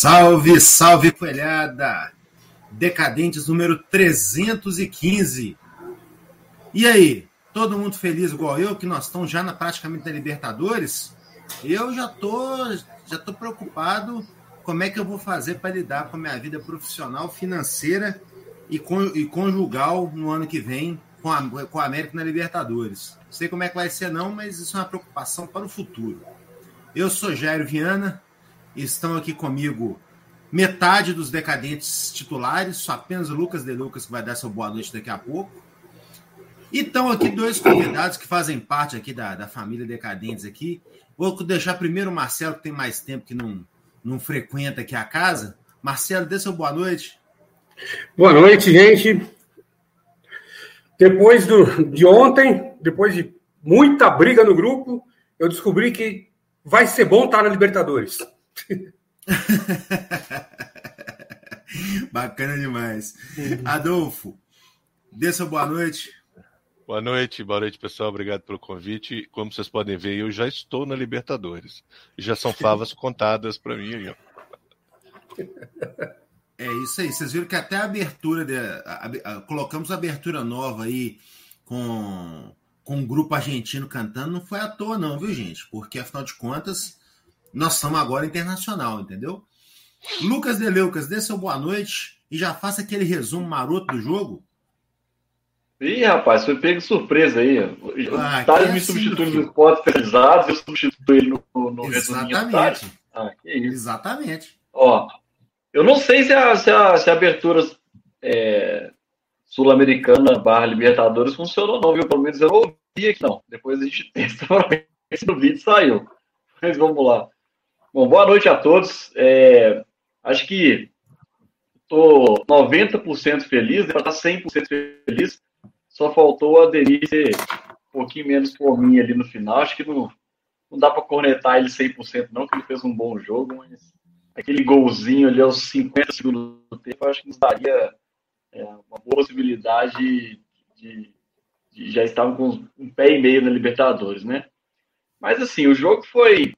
Salve, salve, coelhada! Decadentes número 315. E aí, todo mundo feliz igual eu, que nós estamos já praticamente na Libertadores? Eu já tô preocupado como é que eu vou fazer para lidar com a minha vida profissional, financeira e conjugal no ano que vem com a América na Libertadores. Não sei como é que vai ser não, mas isso é uma preocupação para o futuro. Eu sou Jairo Viana, e estão aqui comigo metade dos decadentes titulares, só apenas o Lucas De Lucas, que vai dar sua boa noite daqui a pouco. E estão aqui dois convidados que fazem parte aqui da família Decadentes aqui. Vou deixar primeiro o Marcelo, que tem mais tempo que não frequenta aqui a casa. Marcelo, dê sua boa noite. Boa noite, gente. Depois de ontem, depois de muita briga no grupo, eu descobri que vai ser bom estar na Libertadores. Bacana demais. Adolfo, dê sua boa noite. Boa noite, pessoal. Obrigado pelo convite. Como vocês podem ver, eu já estou na Libertadores. Já são favas contadas para mim aí, ó. É isso aí. Vocês viram que até a abertura, colocamos a abertura nova aí com um grupo argentino cantando, não foi à toa não, viu, gente? Porque, afinal de contas, nós somos agora internacional, entendeu? Lucas De Lucas, dê seu boa noite e já faça aquele resumo maroto do jogo. Ih, rapaz, foi pego surpresa aí. O Thales me substitui nos esportes especializados, eu substituí ele no resuminho do Thales. Que isso. Exatamente. Ó, eu não sei se a abertura sul-americana / Libertadores funcionou não, viu? Pelo menos eu não ouvi aqui não. Depois a gente testa para ver se o vídeo saiu. Mas vamos lá. Bom, boa noite a todos. Acho que estou 90% feliz, para estar 100% feliz. Só faltou a Denise ser um pouquinho menos por mim ali no final. Acho que não dá para cornetar ele 100% não, que ele fez um bom jogo, mas aquele golzinho ali aos 50 segundos do tempo, acho que nos daria uma boa possibilidade de já estar com um pé e meio na Libertadores, né? Mas assim, o jogo foi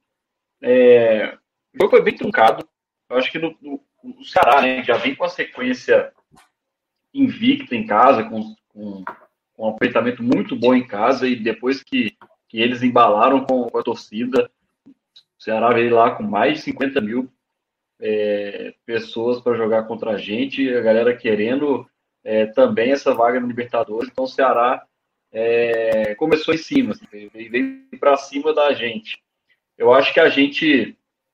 bem truncado. Eu acho que o Ceará, né, já vem com a sequência invicta em casa, com um aproveitamento muito bom em casa, e depois que eles embalaram com a torcida, o Ceará veio lá com mais de 50 mil pessoas para jogar contra a gente, e a galera querendo também essa vaga no Libertadores. Então o Ceará começou em cima, assim, veio para cima da gente. Eu acho que a gente,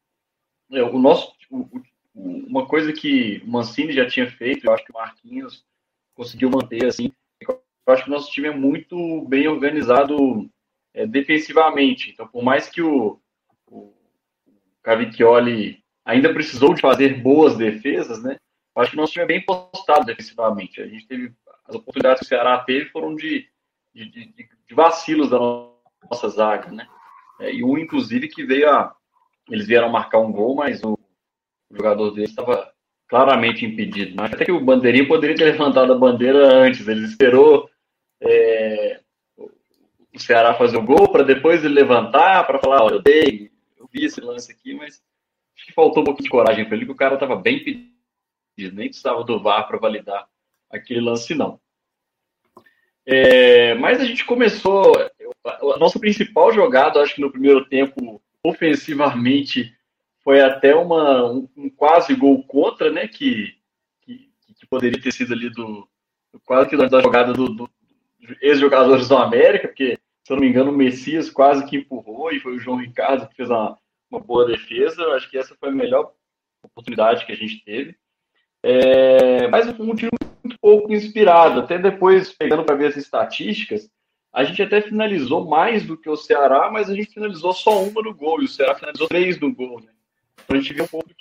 uma coisa que o Mancini já tinha feito, eu acho que o Marquinhos conseguiu manter, assim, eu acho que o nosso time é muito bem organizado defensivamente. Então, por mais que o Cavicchioli ainda precisou de fazer boas defesas, né? Eu acho que o nosso time é bem postado defensivamente. A gente teve, as oportunidades que o Ceará teve foram de vacilos da nossa zaga, né? E um, inclusive, que eles vieram marcar um gol, mas o jogador deles estava claramente impedido. Acho até que o Bandeirinha poderia ter levantado a bandeira antes. Ele esperou o Ceará fazer o gol para depois ele levantar, para falar, olha, eu vi esse lance aqui, mas acho que faltou um pouquinho de coragem para ele, que o cara estava bem impedido. Nem precisava do VAR para validar aquele lance, não. Mas a gente começou... A nossa principal jogada, acho que no primeiro tempo, ofensivamente, foi até um quase gol contra, né? Que poderia ter sido ali quase que da jogada do ex-jogadores do América, porque, se eu não me engano, o Messias quase que empurrou e foi o João Ricardo que fez uma boa defesa. Eu acho que essa foi a melhor oportunidade que a gente teve. Mas um time muito pouco inspirado. Até depois, pegando para ver as estatísticas, a gente até finalizou mais do que o Ceará, mas a gente finalizou só uma no gol, e o Ceará finalizou 3 no gol, né? Então a gente viu um pouco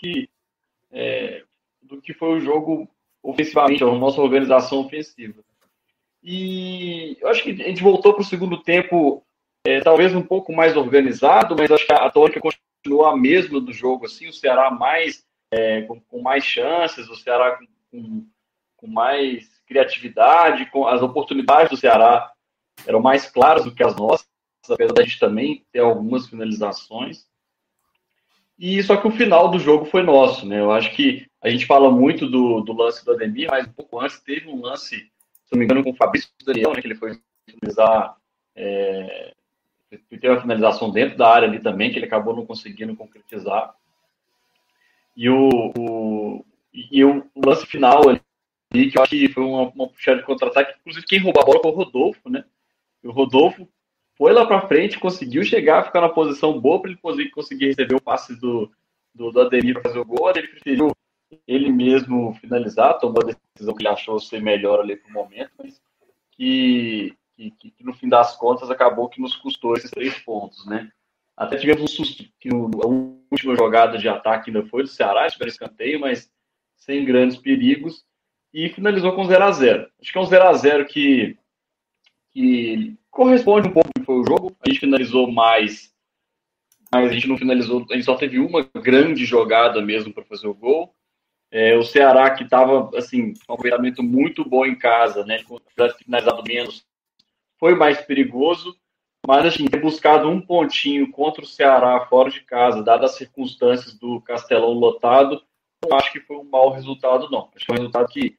do que foi o jogo ofensivamente, a nossa organização ofensiva. E eu acho que a gente voltou para o segundo tempo talvez um pouco mais organizado, mas acho que a tônica continuou a mesma do jogo, assim, o Ceará com mais chances, o Ceará com mais criatividade, com as oportunidades do Ceará eram mais claras do que as nossas, apesar da gente também ter algumas finalizações. E só que o final do jogo foi nosso, né? Eu acho que a gente fala muito do lance do Ademir, mas um pouco antes teve um lance, se não me engano, com o Fabrício Daniel, né? Que ele foi finalizar, teve uma finalização dentro da área ali também, que ele acabou não conseguindo concretizar. E o lance final ali, que eu acho que foi uma puxada de contra-ataque, inclusive quem roubou a bola foi o Rodolfo, né? E o Rodolfo foi lá para frente, conseguiu chegar, ficar na posição boa para ele conseguir receber o passe do Ademir para fazer o gol. Ele preferiu ele mesmo finalizar, tomou a decisão que ele achou ser melhor ali para o momento, mas que no fim das contas acabou que nos custou esses 3 pontos, né? Até tivemos um susto que a última jogada de ataque ainda foi do Ceará, tiveram escanteio, mas sem grandes perigos, e finalizou com 0-0. Acho que é um 0-0 que corresponde um pouco ao que foi o jogo. A gente finalizou mais, mas a gente não finalizou, a gente só teve uma grande jogada mesmo para fazer o gol. O Ceará, que estava assim, com um aproveitamento muito bom em casa, né, com finalizado menos, foi mais perigoso, mas assim, ter buscado um pontinho contra o Ceará fora de casa, dadas as circunstâncias do Castelão lotado, não acho que foi um mau resultado, não. Acho que é um resultado que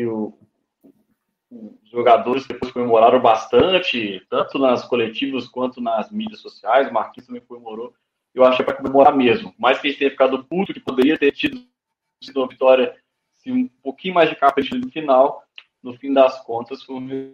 os jogadores depois comemoraram bastante, tanto nas coletivas quanto nas mídias sociais. O Marquinhos também comemorou. Eu acho que é para comemorar mesmo. Mais que a gente tenha ficado puto, que poderia ter sido uma vitória se um pouquinho mais de capa no final, no fim das contas, foi um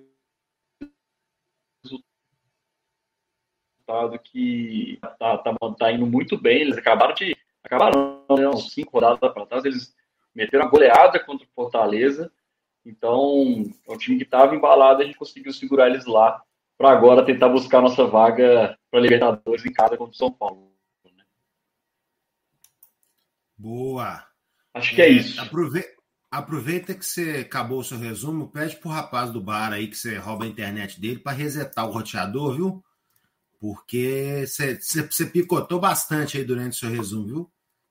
resultado que tá indo muito bem. Eles acabaram, né, uns 5 rodadas para trás, eles meteram a goleada contra o Fortaleza. Então, é um time que estava embalado, a gente conseguiu segurar eles lá para agora tentar buscar nossa vaga para Libertadores em casa contra o São Paulo. Né? Boa! Acho que é isso. Aproveita que você acabou o seu resumo, pede pro rapaz do bar aí que você rouba a internet dele para resetar o roteador, viu? Porque você picotou bastante aí durante o seu resumo, viu?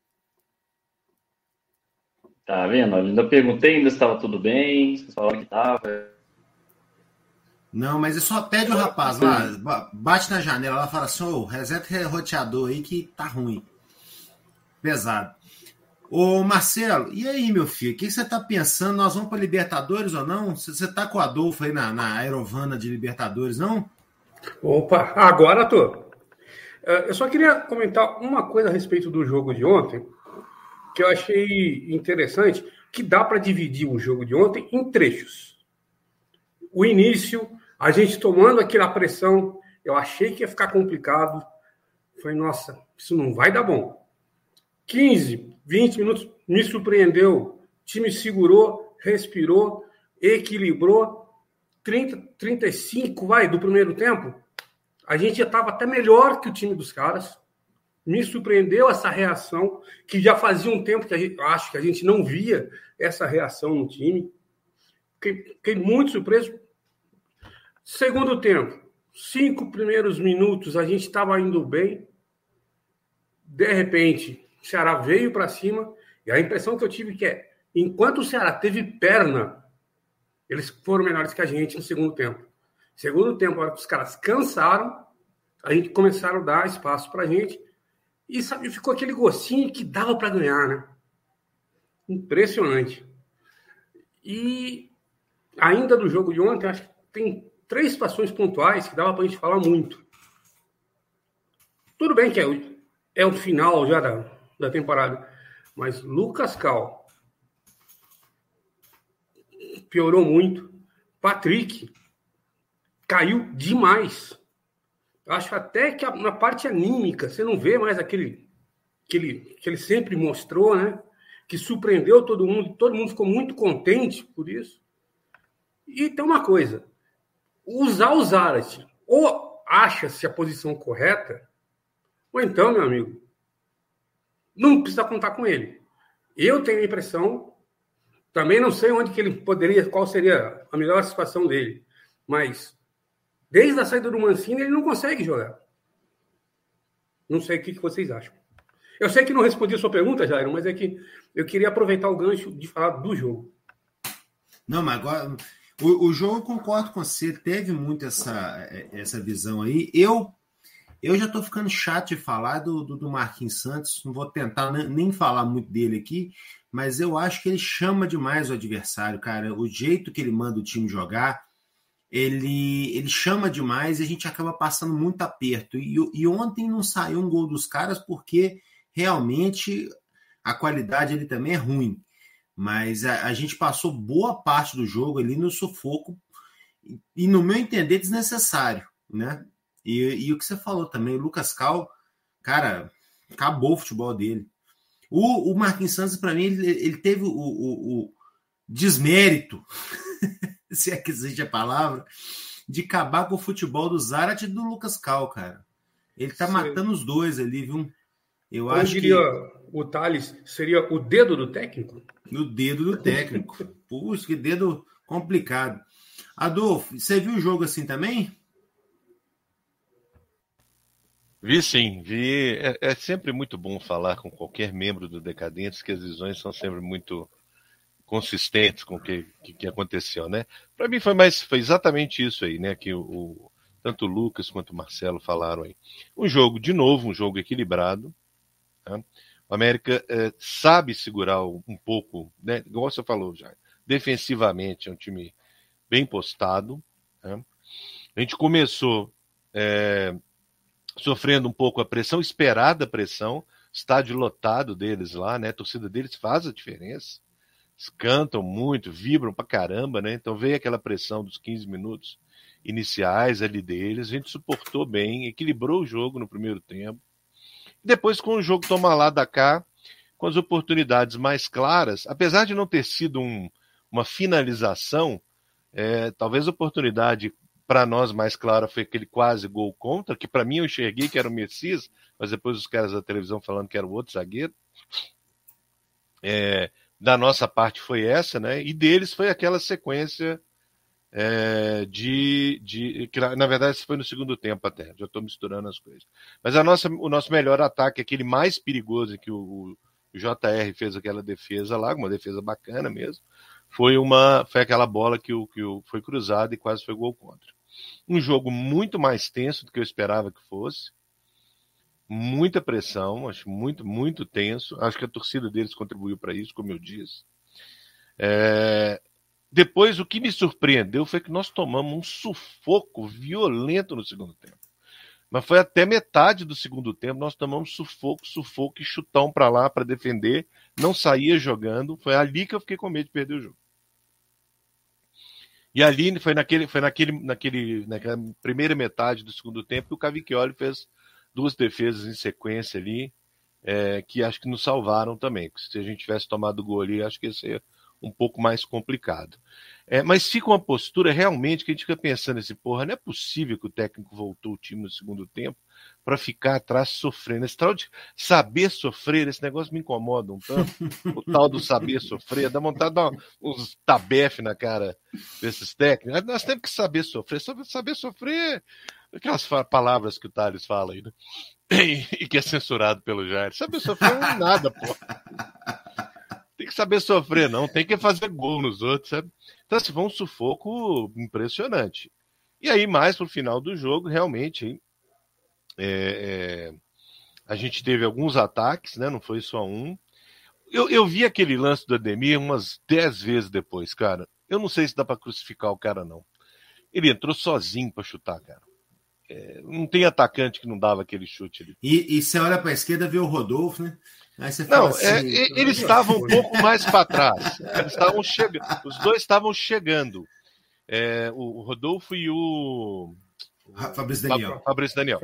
Tá vendo? Eu ainda perguntei ainda se estava tudo bem, se falaram que estava. Não, mas é só pede o rapaz lá, bate na janela lá e fala assim, reseta o roteador aí que tá ruim. Pesado. Ô Marcelo, e aí, meu filho, o que você tá pensando? Nós vamos para Libertadores ou não? Você tá com o Adolfo aí na aerovana de Libertadores, não? Opa, agora tô. Eu só queria comentar uma coisa a respeito do jogo de ontem, que eu achei interessante, que dá para dividir o jogo de ontem em trechos. O início, a gente tomando aquela pressão, eu achei que ia ficar complicado. Falei, nossa, isso não vai dar bom. 15, 20 minutos, me surpreendeu. O time segurou, respirou, equilibrou. 30, 35, do primeiro tempo, a gente já estava até melhor que o time dos caras. Me surpreendeu essa reação, que já fazia um tempo que acho que a gente não via essa reação no time. Fiquei muito surpreso. Segundo tempo, 5 primeiros minutos, a gente estava indo bem. De repente, o Ceará veio para cima. E a impressão que eu tive que enquanto o Ceará teve perna, eles foram melhores que a gente no segundo tempo. Segundo tempo, a hora que os caras cansaram, a gente começaram a dar espaço para a gente. E sabe, ficou aquele gostinho que dava para ganhar, né? Impressionante. E ainda do jogo de ontem, acho que tem 3 situações pontuais que dava para a gente falar muito. Tudo bem que é o final já da temporada, mas Lucas Cal piorou muito. Patrick caiu demais. Eu acho até que na parte anímica, você não vê mais aquele que ele sempre mostrou, né? Que surpreendeu todo mundo ficou muito contente por isso. E tem uma coisa, usar o Zárate, ou acha-se a posição correta, ou então, meu amigo, não precisa contar com ele. Eu tenho a impressão, também não sei onde que ele poderia, qual seria a melhor situação dele, mas desde a saída do Mancini, ele não consegue jogar. Não sei o que vocês acham. Eu sei que não respondi a sua pergunta, Jairo, mas é que eu queria aproveitar o gancho de falar do jogo. Não, mas agora o jogo, eu concordo com você, teve muito essa visão aí. Eu Eu já estou ficando chato de falar do Marquinhos Santos, não vou tentar nem falar muito dele aqui, mas eu acho que ele chama demais o adversário, cara. O jeito que ele manda o time jogar, ele chama demais e a gente acaba passando muito aperto. E ontem não saiu um gol dos caras porque realmente a qualidade ele também é ruim. Mas a gente passou boa parte do jogo ali no sufoco e, no meu entender, desnecessário, né? E o que você falou também, o Lucas Cal, cara, acabou o futebol dele. O Marquinhos Santos, para mim, ele teve o desmérito, se é que existe a palavra, de acabar com o futebol do Zarat e do Lucas Cal, cara. Ele tá matando os dois ali, viu? Eu acho diria que o Thales, seria o dedo do técnico? O dedo do técnico. Puxa, que dedo complicado. Adolfo, você viu o jogo assim também? Vi sim, vi. É sempre muito bom falar com qualquer membro do Decadentes, que as visões são sempre muito consistentes com o que aconteceu, né? Para mim foi exatamente isso aí, né? Que tanto o Lucas quanto o Marcelo falaram aí. Um jogo equilibrado. Tá? O América sabe segurar um pouco, né? Igual você falou já. Defensivamente é um time bem postado. Tá? A gente começou sofrendo um pouco a pressão, esperada pressão, estádio lotado deles lá, né? A torcida deles faz a diferença. Eles cantam muito, vibram pra caramba, né? Então veio aquela pressão dos 15 minutos iniciais ali deles, a gente suportou bem, equilibrou o jogo no primeiro tempo. Depois, com o jogo toma lá da cá, com as oportunidades mais claras, apesar de não ter sido uma finalização, talvez a oportunidade para nós mais clara foi aquele quase gol contra, que para mim eu enxerguei que era o Messias, mas depois os caras da televisão falando que era o outro zagueiro. Da nossa parte foi essa, né? E deles foi aquela sequência que na verdade foi no segundo tempo até, já estou misturando as coisas. Mas o nosso melhor ataque, aquele mais perigoso que o JR fez aquela defesa lá, uma defesa bacana mesmo, foi aquela bola que foi cruzada e quase foi gol contra. Um jogo muito mais tenso do que eu esperava que fosse. Muita pressão, acho muito, muito tenso. Acho que a torcida deles contribuiu para isso, como eu disse. Depois, o que me surpreendeu foi que nós tomamos um sufoco violento no segundo tempo. Mas foi até metade do segundo tempo, nós tomamos sufoco e chutão para lá para defender. Não saía jogando. Foi ali que eu fiquei com medo de perder o jogo. E ali foi naquela primeira metade do segundo tempo que o Cavicchioli fez 2 defesas em sequência ali, que acho que nos salvaram também. Se a gente tivesse tomado o gol ali, acho que ia ser um pouco mais complicado. Mas fica uma postura realmente que a gente fica pensando assim, porra, não é possível que o técnico voltou o time no segundo tempo para ficar atrás sofrendo. Esse tal de saber sofrer, esse negócio me incomoda um tanto. O tal do saber sofrer, dá vontade de dar uns tabefe na cara desses técnicos. Nós temos que saber sofrer. Saber sofrer, aquelas palavras que o Thales fala aí, né? E que é censurado pelo Jair. Saber sofrer não é nada, pô. Tem que saber sofrer, não. Tem que fazer gol nos outros, sabe? Então, assim, foi um sufoco impressionante. E aí, mais pro final do jogo, realmente, a gente teve alguns ataques, né? Não foi só um. Eu vi aquele lance do Ademir umas 10 vezes depois, cara. Eu não sei se dá para crucificar o cara, não. Ele entrou sozinho para chutar, cara. Não tem atacante que não dava aquele chute ali. E você olha para a esquerda, vê o Rodolfo, né? Aí você não, fala assim, eles estavam um pouco mais para trás. Eles estavam chegando. Os dois estavam chegando. O Rodolfo e o Fabrício Daniel. Fabrício Daniel.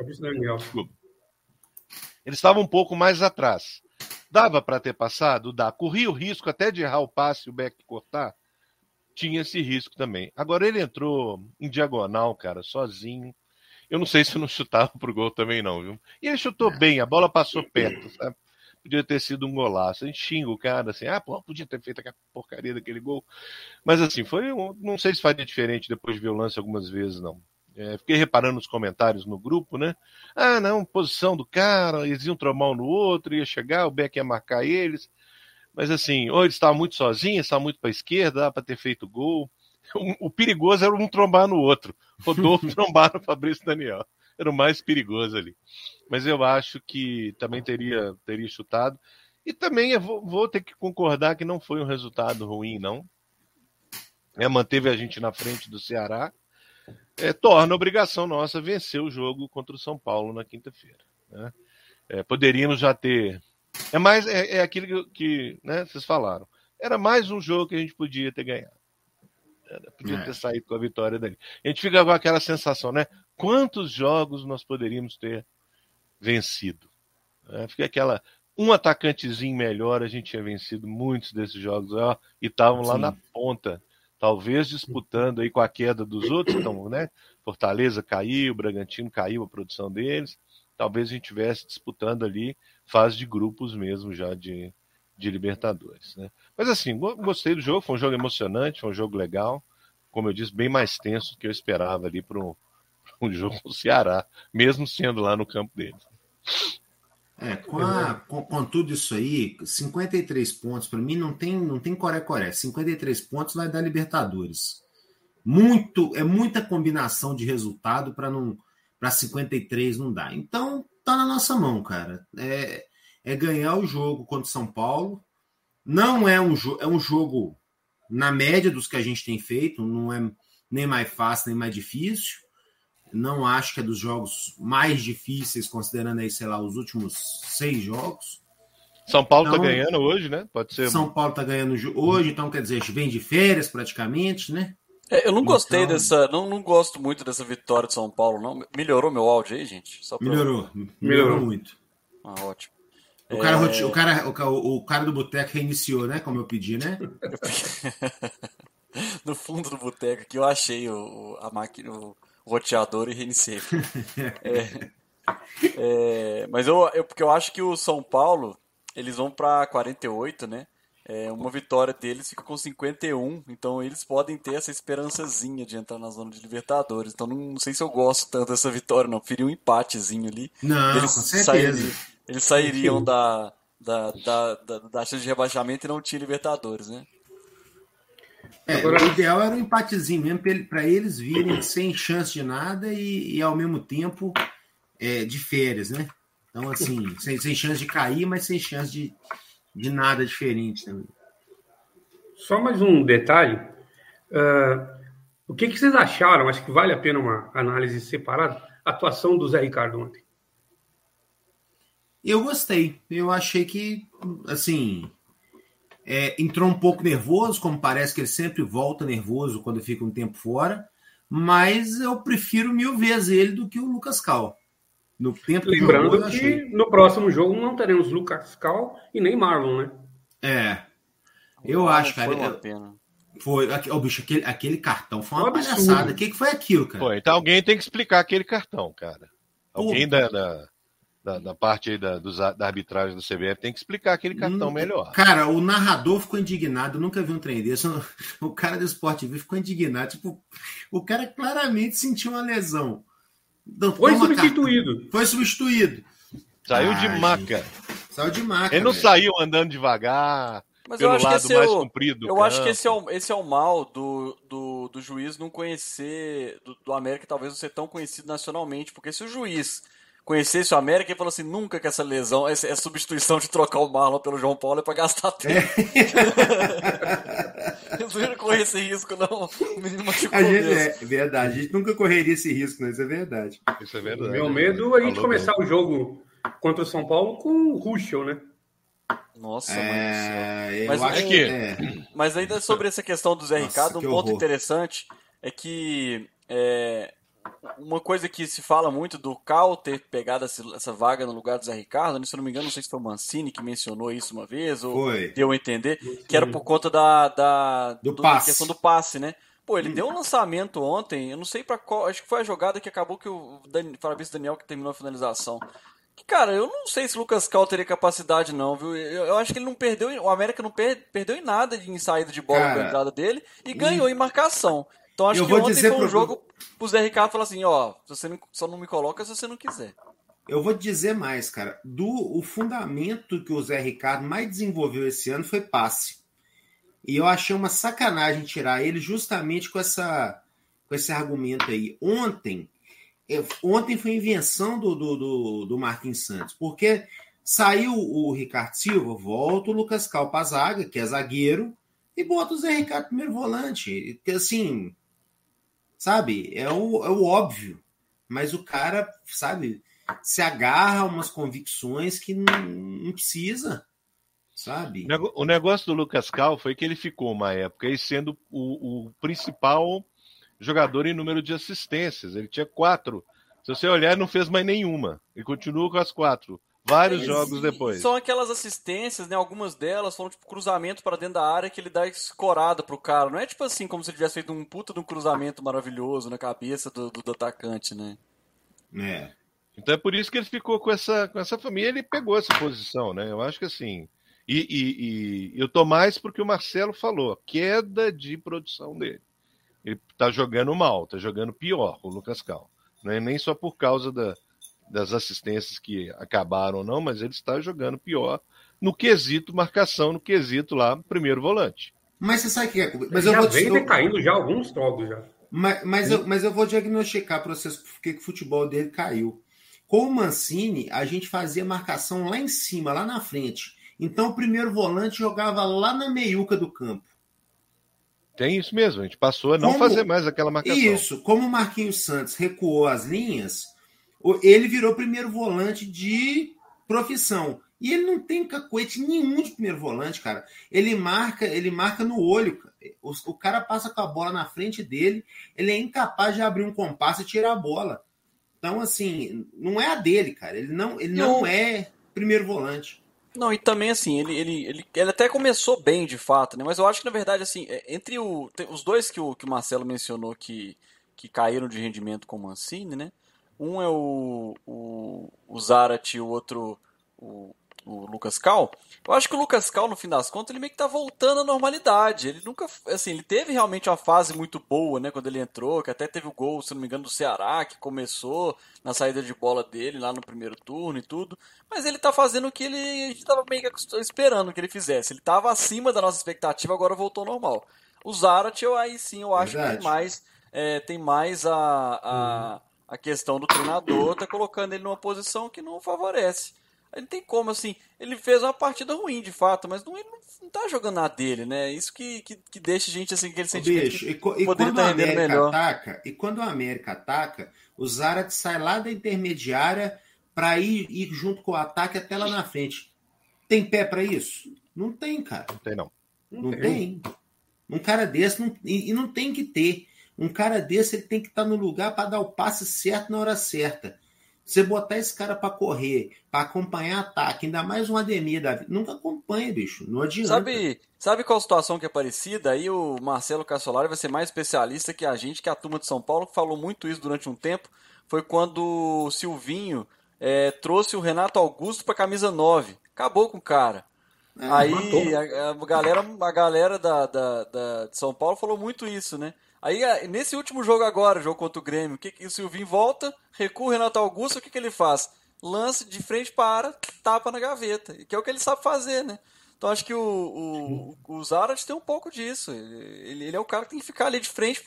Eles estavam um pouco mais atrás. Dava para ter passado? Dá. Corria o risco até de errar o passe e o Beck cortar? Tinha esse risco também. Agora ele entrou em diagonal, cara, sozinho. Eu não sei se não chutava pro gol também não, viu? E ele chutou bem, a bola passou perto, sabe? Podia ter sido um golaço. A gente xinga o cara assim, podia ter feito aquela porcaria daquele gol. Mas assim, não sei se faria diferente depois de ver o lance algumas vezes, não. Fiquei reparando nos comentários no grupo, né? Não, posição do cara, eles iam trombar um no outro, ia chegar, o Beck ia marcar eles. Mas assim, ou eles estavam muito sozinhos, estavam muito para a esquerda, dá para ter feito gol. O perigoso era um trombar no outro. Rodolfo trombar no Fabrício Daniel. era o mais perigoso ali. Mas eu acho que também teria chutado. E também eu vou ter que concordar que não foi um resultado ruim, não. Manteve a gente na frente do Ceará. Torna obrigação nossa vencer o jogo contra o São Paulo na quinta-feira. Né? Poderíamos já ter... É aquilo que né, vocês falaram. Era mais um jogo que a gente podia ter ganhado. Podia ter saído com a vitória dali. A gente fica com aquela sensação, né? Quantos jogos nós poderíamos ter vencido? Fica aquela... Um atacantezinho melhor, a gente tinha vencido muitos desses jogos, e estavam lá na ponta, talvez disputando aí com a queda dos outros. Então, né? Fortaleza caiu, Bragantino caiu a produção deles. Talvez a gente estivesse disputando ali fase de grupos mesmo já de Libertadores. Né? Mas assim, gostei do jogo, foi um jogo emocionante, foi um jogo legal. Como eu disse, bem mais tenso do que eu esperava ali para um jogo com o Ceará, mesmo sendo lá no campo deles. Com tudo isso aí, 53 pontos, para mim não tem coré-coré. 53 pontos vai dar Libertadores. É muita combinação de resultado para 53 não dar. Então, tá na nossa mão, cara. É ganhar o jogo contra o São Paulo. Não é um jogo na média dos que a gente tem feito, não é nem mais fácil, nem mais difícil. Não acho que é dos jogos mais difíceis, considerando aí, sei lá, os últimos 6 jogos. São Paulo então, tá ganhando hoje, né? Pode ser. São Paulo tá ganhando hoje, então quer dizer, vem de férias praticamente, né? Eu não gostei dessa. Não gosto muito dessa vitória de São Paulo, não. Melhorou meu áudio aí, gente? Melhorou muito. Ótimo. O cara do boteco reiniciou, né? Como eu pedi, né? No fundo do boteco aqui eu achei a máquina, o roteador e reiniciei. Mas porque eu acho que o São Paulo, eles vão para 48, né? Uma vitória deles fica com 51, então eles podem ter essa esperançazinha de entrar na zona de Libertadores. Então não sei se eu gosto tanto dessa vitória, não. Preferi um empatezinho ali. Não, eles com certeza. Eles sairiam da chance de rebaixamento e não tinha Libertadores, né? O ideal era um empatezinho mesmo, para eles virem sem chance de nada e ao mesmo tempo de férias, né? Então, assim, sem chance de cair, mas sem chance de nada diferente também. Só mais um detalhe. O que vocês acharam? Acho que vale a pena uma análise separada. A atuação do Zé Ricardo ontem. Eu gostei. Eu achei que, assim, entrou um pouco nervoso, como parece que ele sempre volta nervoso quando fica um tempo fora, mas eu prefiro 1000 vezes ele do que o Lucas Cal. No tempo Lembrando que no próximo jogo não teremos Lucas Cal e nem Marlon, né? Eu acho, cara. Foi uma pena. Bicho, aquele cartão foi uma palhaçada. O que foi aquilo, cara? Pô, então alguém tem que explicar aquele cartão, cara. Alguém da parte aí da arbitragem do CBF tem que explicar aquele cartão melhor. Cara, o narrador ficou indignado, eu nunca vi um trem desse. O cara do Sport TV ficou indignado. Tipo, o cara claramente sentiu uma lesão. Foi substituído. Foi substituído. Saiu de maca. Saiu de maca. Ele não saiu andando devagar. Mas pelo eu acho lado que mais comprido do campo. acho que esse é o mal do juiz não conhecer, do América talvez não ser tão conhecido nacionalmente, porque se o juiz conhecesse o América, ele falou assim, nunca que essa lesão, essa substituição de trocar o Marlon pelo João Paulo é pra gastar tempo. Eles não correr esse risco, não. O menino machucou mesmo. É verdade, a gente nunca correria esse risco, mas é verdade. Isso é verdade. Meu medo é a gente começar o jogo contra o São Paulo com o Ruschel, né? Nossa, mas ainda sobre essa questão do Zé Ricardo, um ponto interessante é que uma coisa que se fala muito do Cal ter pegado essa vaga no lugar do Zé Ricardo, se eu não me engano, não sei se foi o Mancini que mencionou isso uma vez, ou deu a entender, que era por conta da questão do passe, né? Pô, ele deu um lançamento ontem, eu não sei pra qual, acho que foi a jogada que acabou que o Fabrício Daniel que terminou a finalização. Cara, eu não sei se o Lucas Cal teria capacidade não, viu? Eu acho que ele não perdeu, o América não perdeu em nada em saída de bola com a entrada dele e ganhou em marcação. Então acho que ontem foi um jogo pro Zé Ricardo falar assim, você só não me coloca se você não quiser. Eu vou te dizer mais, cara. O fundamento que o Zé Ricardo mais desenvolveu esse ano foi passe. E eu achei uma sacanagem tirar ele justamente com esse argumento aí. Ontem, ontem foi invenção do Marquinhos Santos, porque saiu o Ricardo Silva, volta o Lucas Cal para a zaga, que é zagueiro, e bota o Zé Ricardo primeiro volante. Que assim, sabe, é o óbvio. Mas o cara, sabe, se agarra a umas convicções que não precisa, sabe? O negócio do Lucas Cal foi que ele ficou uma época aí sendo o principal jogador em número de assistências. Ele tinha 4. Se você olhar, ele não fez mais nenhuma. Ele continua com as 4. Vários jogos depois. São aquelas assistências, né? Algumas delas foram tipo cruzamento para dentro da área que ele dá escorada pro cara. Não é tipo assim, como se ele tivesse feito um puta de um cruzamento maravilhoso na cabeça do atacante, né? É. Então é por isso que ele ficou com essa família. Ele pegou essa posição, né? Eu acho que assim. E eu tô mais porque o Marcelo falou. Queda de produção dele. Ele tá jogando mal, tá jogando pior, o Lucas Cal. Não é nem só por causa das assistências que acabaram ou não, mas ele está jogando pior no quesito marcação, no quesito lá, primeiro volante. Mas você sabe o que é? Mas já vem decaindo já alguns jogos já. Mas eu vou diagnosticar para vocês porque o futebol dele caiu. Com o Mancini, a gente fazia marcação lá em cima, lá na frente. Então o primeiro volante jogava lá na meiuca do campo. Tem isso mesmo, a gente passou a não fazer mais aquela marcação. Isso, como o Marquinhos Santos recuou as linhas, ele virou primeiro volante de profissão. E ele não tem cacuete nenhum de primeiro volante, cara. Ele marca no olho. O cara passa com a bola na frente dele, ele é incapaz de abrir um compasso e tirar a bola. Então, assim, não é a dele, cara. Ele não é primeiro volante. Não, e também, assim, ele até começou bem, de fato, né? Mas eu acho que, na verdade, assim, entre os dois que o Marcelo mencionou que caíram de rendimento com o Mancini, né? Um é o Zarate e o outro o Lucas Cal. Eu acho que o Lucas Cal, no fim das contas, ele meio que tá voltando à normalidade. Ele nunca, assim, ele teve realmente uma fase muito boa, né, quando ele entrou, que até teve o gol, se não me engano, do Ceará, que começou na saída de bola dele lá no primeiro turno e tudo. Mas ele tá fazendo o que a gente tava meio que esperando que ele fizesse. Ele tava acima da nossa expectativa, agora voltou ao normal. O Zarate, aí sim, eu acho que tem mais a questão do treinador, tá colocando ele numa posição que não favorece. Ele tem como, assim, ele fez uma partida ruim, de fato, mas ele não tá jogando a dele, né? Isso que deixa a gente, assim, aquele sentimento que poderia estar rendendo melhor. E quando o América ataca, o Zarate sai lá da intermediária para ir junto com o ataque até lá na frente. Tem pé para isso? Não tem, cara. Não tem, não. Não tem. Um cara desse, não tem que ter. Um cara desse, ele tem que estar no lugar para dar o passe certo na hora certa. Você botar esse cara para correr, para acompanhar ataque, ainda mais um Ademir da vida, nunca acompanha, bicho. Não adianta. Sabe qual situação que é parecida? Aí o Marcelo Cassolari vai ser mais especialista que a gente, que a turma de São Paulo, que falou muito isso durante um tempo. Foi quando o Silvinho trouxe o Renato Augusto para camisa 9. Acabou com o cara. Aí a galera de São Paulo falou muito isso, né? Aí, nesse último jogo agora, jogo contra o Grêmio, o Silvinho volta, recua o Renato Augusto, o que ele faz? Lance de frente para, tapa na gaveta, que é o que ele sabe fazer, né? Então, acho que o Zarate tem um pouco disso. Ele é o cara que tem que ficar ali de frente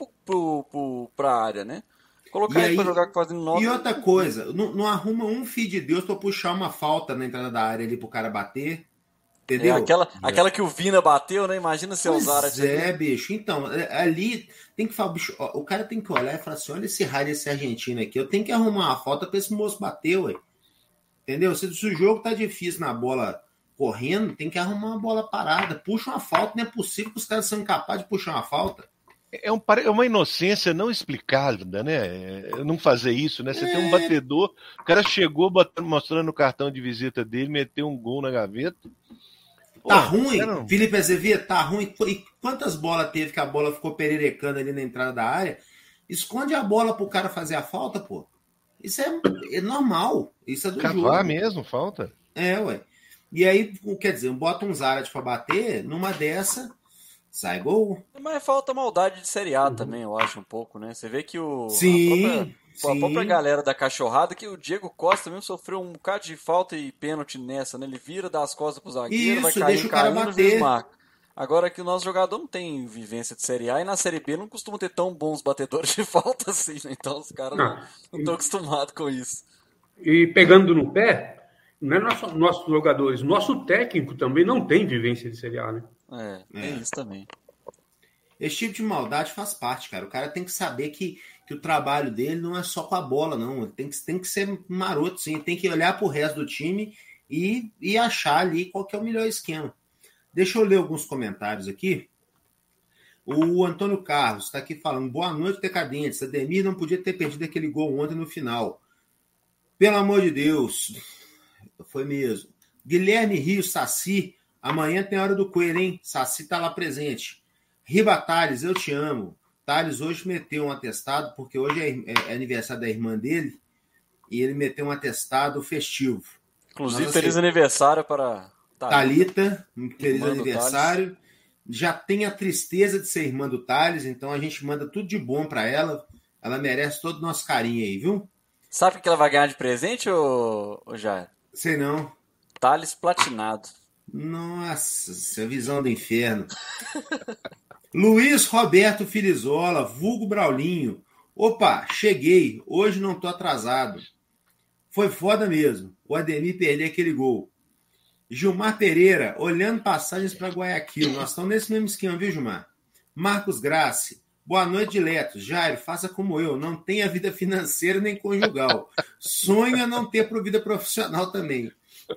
pra área, né? Colocar ele pra jogar fazendo 9. E outra coisa, não arruma um filho de Deus pra puxar uma falta na entrada da área ali pro cara bater. Entendeu? Aquela que o Vina bateu, né? Imagina se o Zarate. Bicho. Então, ali tem que falar, bicho, o cara tem que olhar e falar assim: olha esse raio desse argentino aqui, eu tenho que arrumar uma falta pra esse moço bater, ué. Entendeu? Se o jogo tá difícil na bola correndo, tem que arrumar uma bola parada. Puxa uma falta, não é possível que os caras sejam capazes de puxar uma falta. É uma inocência não explicada, né? Não fazer isso, né? Você tem um batedor, o cara chegou mostrando o cartão de visita dele, meteu um gol na gaveta. Tá ruim, Felipe Azevedo, tá ruim. E quantas bolas teve que a bola ficou pererecando ali na entrada da área? Esconde a bola pro cara fazer a falta, pô. Isso é normal. Isso é do jogo. Cavar mesmo, falta. Ué. E aí, quer dizer, bota um Zarate pra bater, numa dessa, sai gol. Mas falta maldade de Série A também, eu acho, um pouco, né? Você vê que a própria galera da cachorrada, que o Diego Costa mesmo sofreu um bocado de falta e pênalti nessa, né? Ele vira, dá as costas pro zagueiro, vai cair, deixa o cara bater. Agora que o nosso jogador não tem vivência de Série A e na Série B não costuma ter tão bons batedores de falta assim, né? Então os caras não estão acostumados com isso. E pegando no pé, não é nossos jogadores, nosso técnico também não tem vivência de Série A, né? Tem isso também. Esse tipo de maldade faz parte, cara. O cara tem que saber que o trabalho dele não é só com a bola, não. Ele tem que ser maroto, sim. Tem que olhar pro resto do time e achar ali qual que é o melhor esquema. Deixa eu ler alguns comentários aqui. O Antônio Carlos está aqui falando: boa noite, decadentes. Ademir não podia ter perdido aquele gol ontem no final. Pelo amor de Deus. Foi mesmo. Guilherme Rio Saci. Amanhã tem hora do coelho, hein? Saci tá lá presente. Riba Thales, eu te amo. Thales hoje meteu um atestado, porque hoje é aniversário da irmã dele, e ele meteu um atestado festivo. Inclusive, feliz aniversário para Thalita, feliz aniversário. Já tem a tristeza de ser irmã do Thales, então a gente manda tudo de bom para ela. Ela merece todo o nosso carinho aí, viu? Sabe o que ela vai ganhar de presente, ô Jair? Sei não. Thales platinado. Nossa, essa é a visão do inferno. Luiz Roberto Filizola, vulgo Braulinho. Opa, cheguei. Hoje não tô atrasado. Foi foda mesmo. O Ademir perder aquele gol. Gilmar Pereira, olhando passagens para Guayaquil. Nós estamos nesse mesmo esquema, viu, Gilmar? Marcos Grace. Boa noite, diletos. Jairo, faça como eu. Não tenha vida financeira nem conjugal. Sonho é não ter vida profissional também.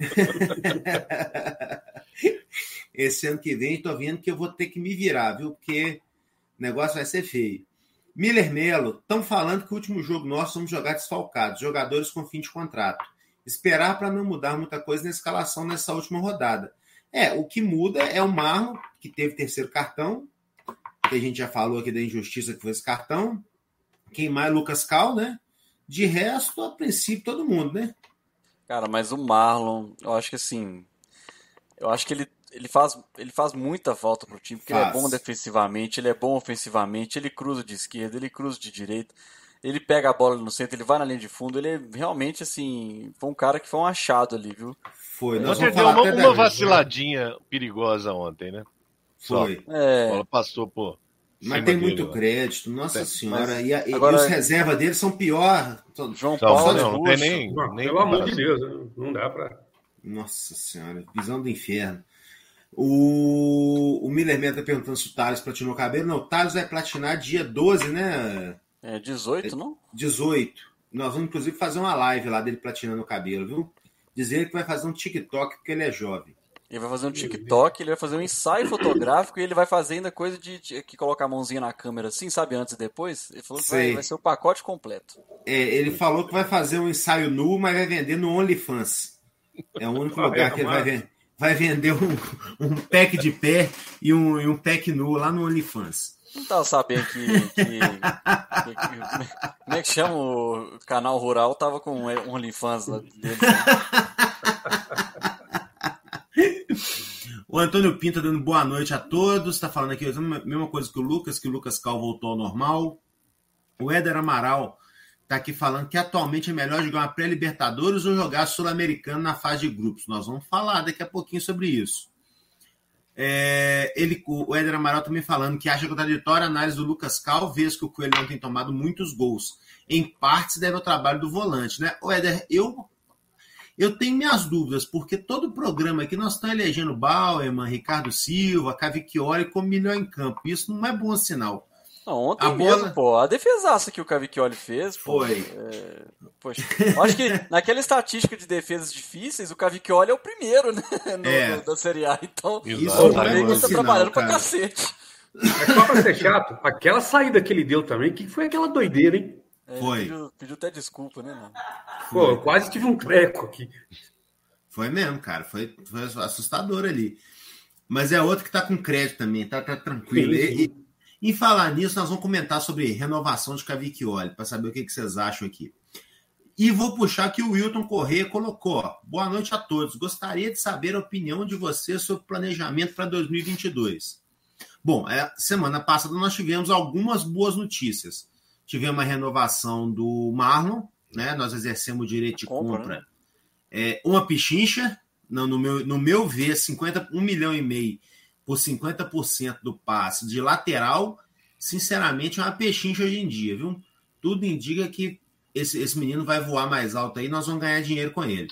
Esse ano que vem estou vendo que eu vou ter que me virar, viu? Porque o negócio vai ser feio. Miller Melo, estão falando que o último jogo nosso vamos jogar desfalcados, jogadores com fim de contrato. Esperar para não mudar muita coisa na escalação nessa última rodada. O que muda é o Marlon, que teve terceiro cartão, que a gente já falou aqui da injustiça que foi esse cartão. Quem mais? Lucas Cal, né? De resto, a princípio, todo mundo, né? Cara, mas o Marlon, eu acho que assim, ele faz muita falta pro time, porque ele é bom defensivamente, ele é bom ofensivamente, ele cruza de esquerda, ele cruza de direita, ele pega a bola no centro, ele vai na linha de fundo, ele é realmente, assim, foi um cara que foi um achado ali, viu? Foi. Ontem deu uma vaciladinha perigosa ontem, né? Foi. A bola passou por... Mas tem muito crédito, nossa senhora. E os reservas dele são pior. João Paulo não tem nem pelo amor de Deus, não dá pra... Nossa senhora, visão do inferno. O Miller Meta perguntando se o Thales platinou o cabelo. Não, o Thales vai platinar dia 12, né? 18, não? 18. Nós vamos, inclusive, fazer uma live lá dele platinando o cabelo, viu? Dizer que vai fazer um TikTok porque ele é jovem. Ele vai fazer um TikTok, ele vai fazer um ensaio fotográfico e ele vai fazer ainda coisa de que colocar a mãozinha na câmera assim, sabe, antes e depois. Ele falou que vai ser o pacote completo. Ele falou que vai fazer um ensaio nu, mas vai vender no OnlyFans. É o único lugar que ele vai vender um pack de pé e um pack nu lá no OnlyFans. Não tava sabendo que como é que chama o canal rural? Tava com um OnlyFans lá dele. O Antônio Pinto dando boa noite a todos. Está falando aqui a mesma coisa que o Lucas Cal voltou ao normal. O Éder Amaral está aqui falando que atualmente é melhor jogar uma pré-Libertadores ou jogar Sul-Americano na fase de grupos. Nós vamos falar daqui a pouquinho sobre isso. O Éder Amaral também falando que acha que a contraditória a análise do Lucas Cal, vez que o Coelho não tem tomado muitos gols. Em parte se deve ao trabalho do volante, né? O Éder, eu tenho minhas dúvidas, porque todo programa aqui nós estamos elegendo Bauerman, Ricardo Silva, Cavicchioli como melhor em campo. Isso não é bom sinal. Não, ontem mesmo, pô, a defesaça que o Cavicchioli fez... Foi. Poxa, eu acho que naquela estatística de defesas difíceis, o Cavicchioli é o primeiro, né? Da Série A. Então, isso não é bom tá trabalhando pra cacete. Só pra ser chato, aquela saída que ele deu também, que foi aquela doideira, hein? Foi. Pediu até desculpa, né, mano? Pô, eu quase tive um treco aqui. Foi mesmo, cara. Foi assustador ali. Mas é outro que tá com crédito também, tá tranquilo. E em falar nisso, nós vamos comentar sobre renovação de Cavicchioli, para saber o que vocês acham aqui. E vou puxar que o Wilton Corrêa colocou. Boa noite a todos. Gostaria de saber a opinião de vocês sobre o planejamento para 2022. Bom, semana passada nós tivemos algumas boas notícias. Tivemos a renovação do Marlon, né? Nós exercemos o direito de compra. Né? Uma pichincha, no meu ver, 1,5 milhão por 50% do passe de lateral, sinceramente, é uma pechincha hoje em dia, viu? Tudo indica que esse menino vai voar mais alto aí, nós vamos ganhar dinheiro com ele.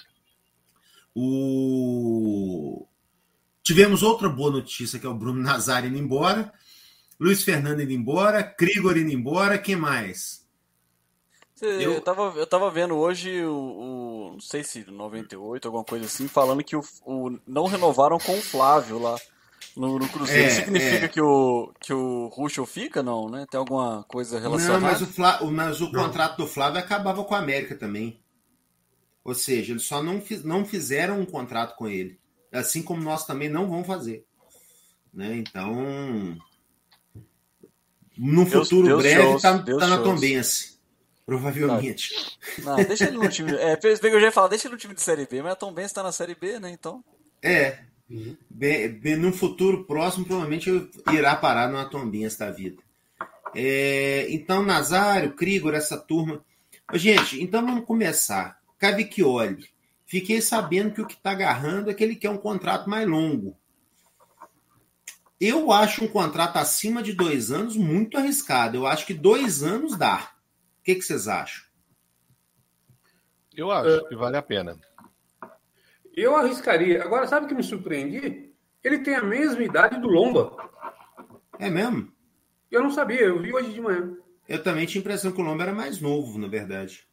Tivemos outra boa notícia, que é o Bruno Nazário indo embora, Luiz Fernando indo embora, Krigor indo embora, quem mais? Eu tava vendo hoje não sei se 98, alguma coisa assim, falando que não renovaram com o Flávio lá no Cruzeiro. Significa que o Ruschel fica, não, né? Tem alguma coisa relacionada? Não, mas o contrato do Flávio acabava com a América também. Ou seja, eles só não fizeram um contrato com ele. Assim como nós também não vamos fazer. Né? Então, no futuro breve, tá na Tombense. Provavelmente. Não, deixa ele no time. Eu já ia falar, deixa ele no time de Série B, mas a Tombense está na Série B, né? Então. No futuro próximo, provavelmente irá parar numa Tombense da vida. Então, Nazário, Krigor, essa turma. Gente, então vamos começar. Cavicchioli. Fiquei sabendo que o que está agarrando é que ele quer um contrato mais longo. Eu acho um contrato acima de 2 anos muito arriscado. Eu acho que 2 anos dá. O que vocês acham? Eu acho que vale a pena. Eu arriscaria. Agora, sabe o que me surpreendi? Ele tem a mesma idade do Lomba. É mesmo? Eu não sabia, eu vi hoje de manhã. Eu também tinha a impressão que o Lomba era mais novo, na verdade.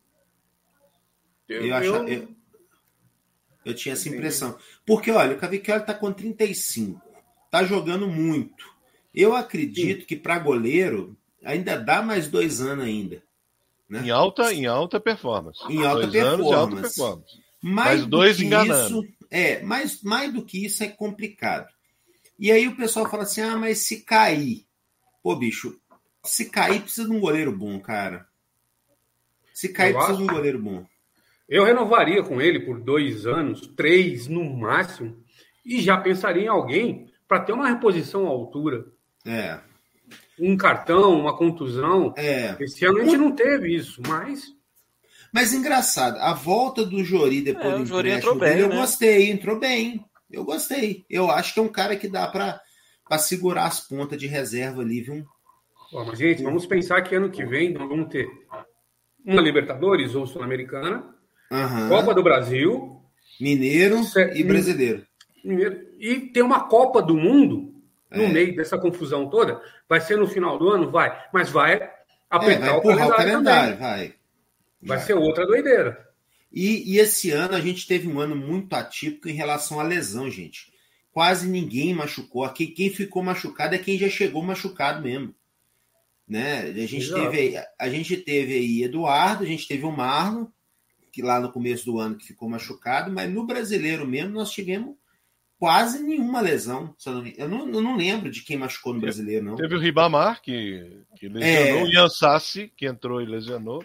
Eu tinha essa impressão. Porque, olha, o Cavicchioli está com 35. Está jogando muito. Eu acredito que para goleiro ainda dá mais 2 anos ainda. Né? Em alta performance. Em alta 2 anos de alta performance. Mais 2 enganando. Mais do que isso é complicado. E aí o pessoal fala assim, mas se cair... Pô, bicho, se cair precisa de um goleiro bom, cara. Se cair precisa de um goleiro bom. Eu renovaria com ele por 2 anos, 3 no máximo, e já pensaria em alguém para ter uma reposição à altura. Um cartão, uma contusão. Esse ano a gente não teve isso, mas... Mas engraçado, a volta do Jori depois do empréstimo dele, eu gostei, entrou bem. Eu gostei. Eu acho que é um cara que dá para segurar as pontas de reserva ali, viu? Mas, gente, vamos pensar que ano que vem nós vamos ter uma Libertadores ou Sul-Americana, Copa do Brasil, Mineiro e Brasileiro. E tem uma Copa do Mundo no meio dessa confusão toda. Vai ser no final do ano? Vai. Mas vai apertar o calendário também. Vai ser outra doideira. E esse ano a gente teve um ano muito atípico em relação à lesão, gente. Quase ninguém machucou. Aqui, quem ficou machucado é quem já chegou machucado mesmo. Né? A gente teve aí Eduardo, a gente teve o Marlon, que lá no começo do ano que ficou machucado, mas no brasileiro mesmo nós tivemos quase nenhuma lesão. Eu não lembro de quem machucou no brasileiro, não. Teve o Ribamar, que lesionou, o Ian Sassi, que entrou e lesionou.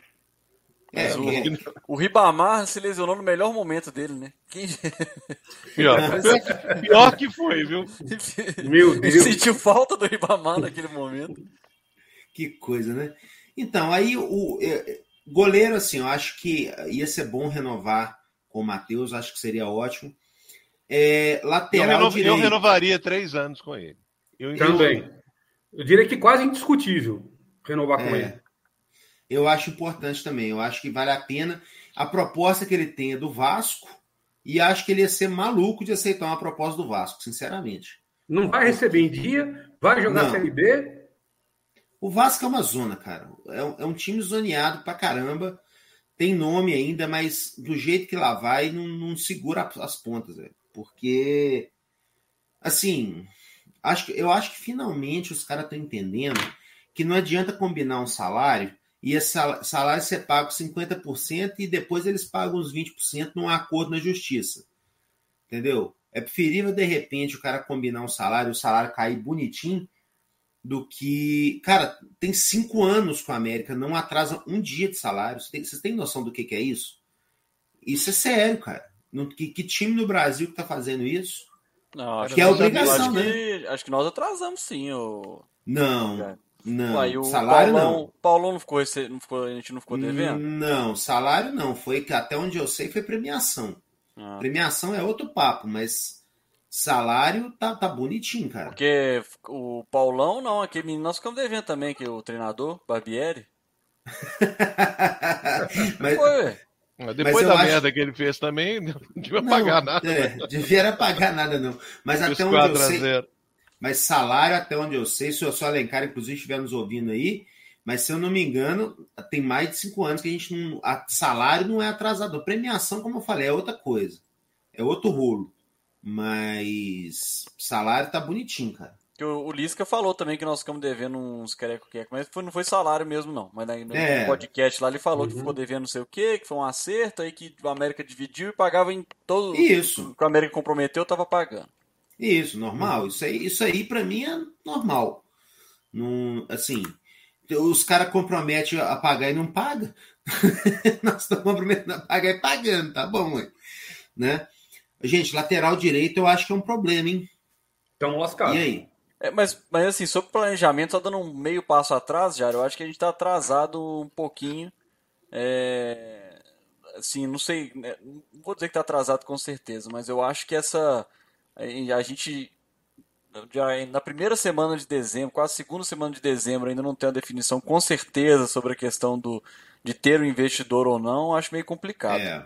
O Ribamar se lesionou no melhor momento dele, né? Pior que foi, viu? Meu Deus. Sentiu falta do Ribamar naquele momento. Que coisa, né? Então, aí o goleiro, assim, eu acho que ia ser bom renovar com o Matheus, acho que seria ótimo. Lateral direito. Eu renovaria 3 anos com ele. Também. Eu diria que quase indiscutível renovar com ele. Eu acho importante também. Eu acho que vale a pena. A proposta que ele tem é do Vasco e acho que ele ia ser maluco de aceitar uma proposta do Vasco, sinceramente. Não vai receber em dia, vai jogar Série B. O Vasco é uma zona, cara. É um time zoneado pra caramba. Tem nome ainda, mas do jeito que lá vai, não segura as pontas, velho. Porque, assim, eu acho que finalmente os caras estão entendendo que não adianta combinar um salário e esse salário ser pago 50% e depois eles pagam os 20% num acordo na justiça. Entendeu? É preferível, de repente, o cara combinar um salário, o salário cair bonitinho, do que... Cara, tem 5 anos com a América, não atrasa um dia de salário. Vocês têm noção do que é isso? Isso é sério, cara. Que time no Brasil que tá fazendo isso? Não, que é obrigação, né? Acho que nós atrasamos, sim. Não. Uai, salário não. Paulão a gente não ficou devendo? Não, salário não. Foi que até onde eu sei foi premiação. Premiação é outro papo, mas Salário tá bonitinho, cara. Porque o Paulão, não, aquele menino nós ficamos devendo também, que o treinador, Barbieri. Depois da merda que ele fez também, não devia pagar nada. Devia pagar nada, não. Mas até onde eu sei. Mas salário, até onde eu sei, se o seu Alencar, inclusive, estiver nos ouvindo aí, mas se eu não me engano, tem mais de 5 anos que a gente não. Salário não é atrasador. Premiação, como eu falei, é outra coisa. É outro rolo. Mas salário tá bonitinho, cara. O Lisca falou também que nós ficamos devendo uns quereco-queco, mas não foi salário mesmo, não. Mas no podcast lá ele falou que ficou devendo não sei o quê, que foi um acerto, aí que o América dividiu e pagava em todo. Isso. O que o América comprometeu, tava pagando. Isso, normal. Isso aí pra mim é normal. Não, assim, os caras comprometem a pagar e não pagam. Nós estamos comprometendo a pagar e pagando, tá bom, né? Gente, lateral direito eu acho que é um problema, hein? Então, lascado. E aí? Mas assim, sobre planejamento, só dando um meio passo atrás, Jário, eu acho que a gente tá atrasado um pouquinho. Assim, não sei, não vou dizer que tá atrasado com certeza, mas eu acho que a gente já na primeira semana de dezembro, quase segunda semana de dezembro, ainda não tem uma definição com certeza sobre a questão de ter um investidor ou não, acho meio complicado.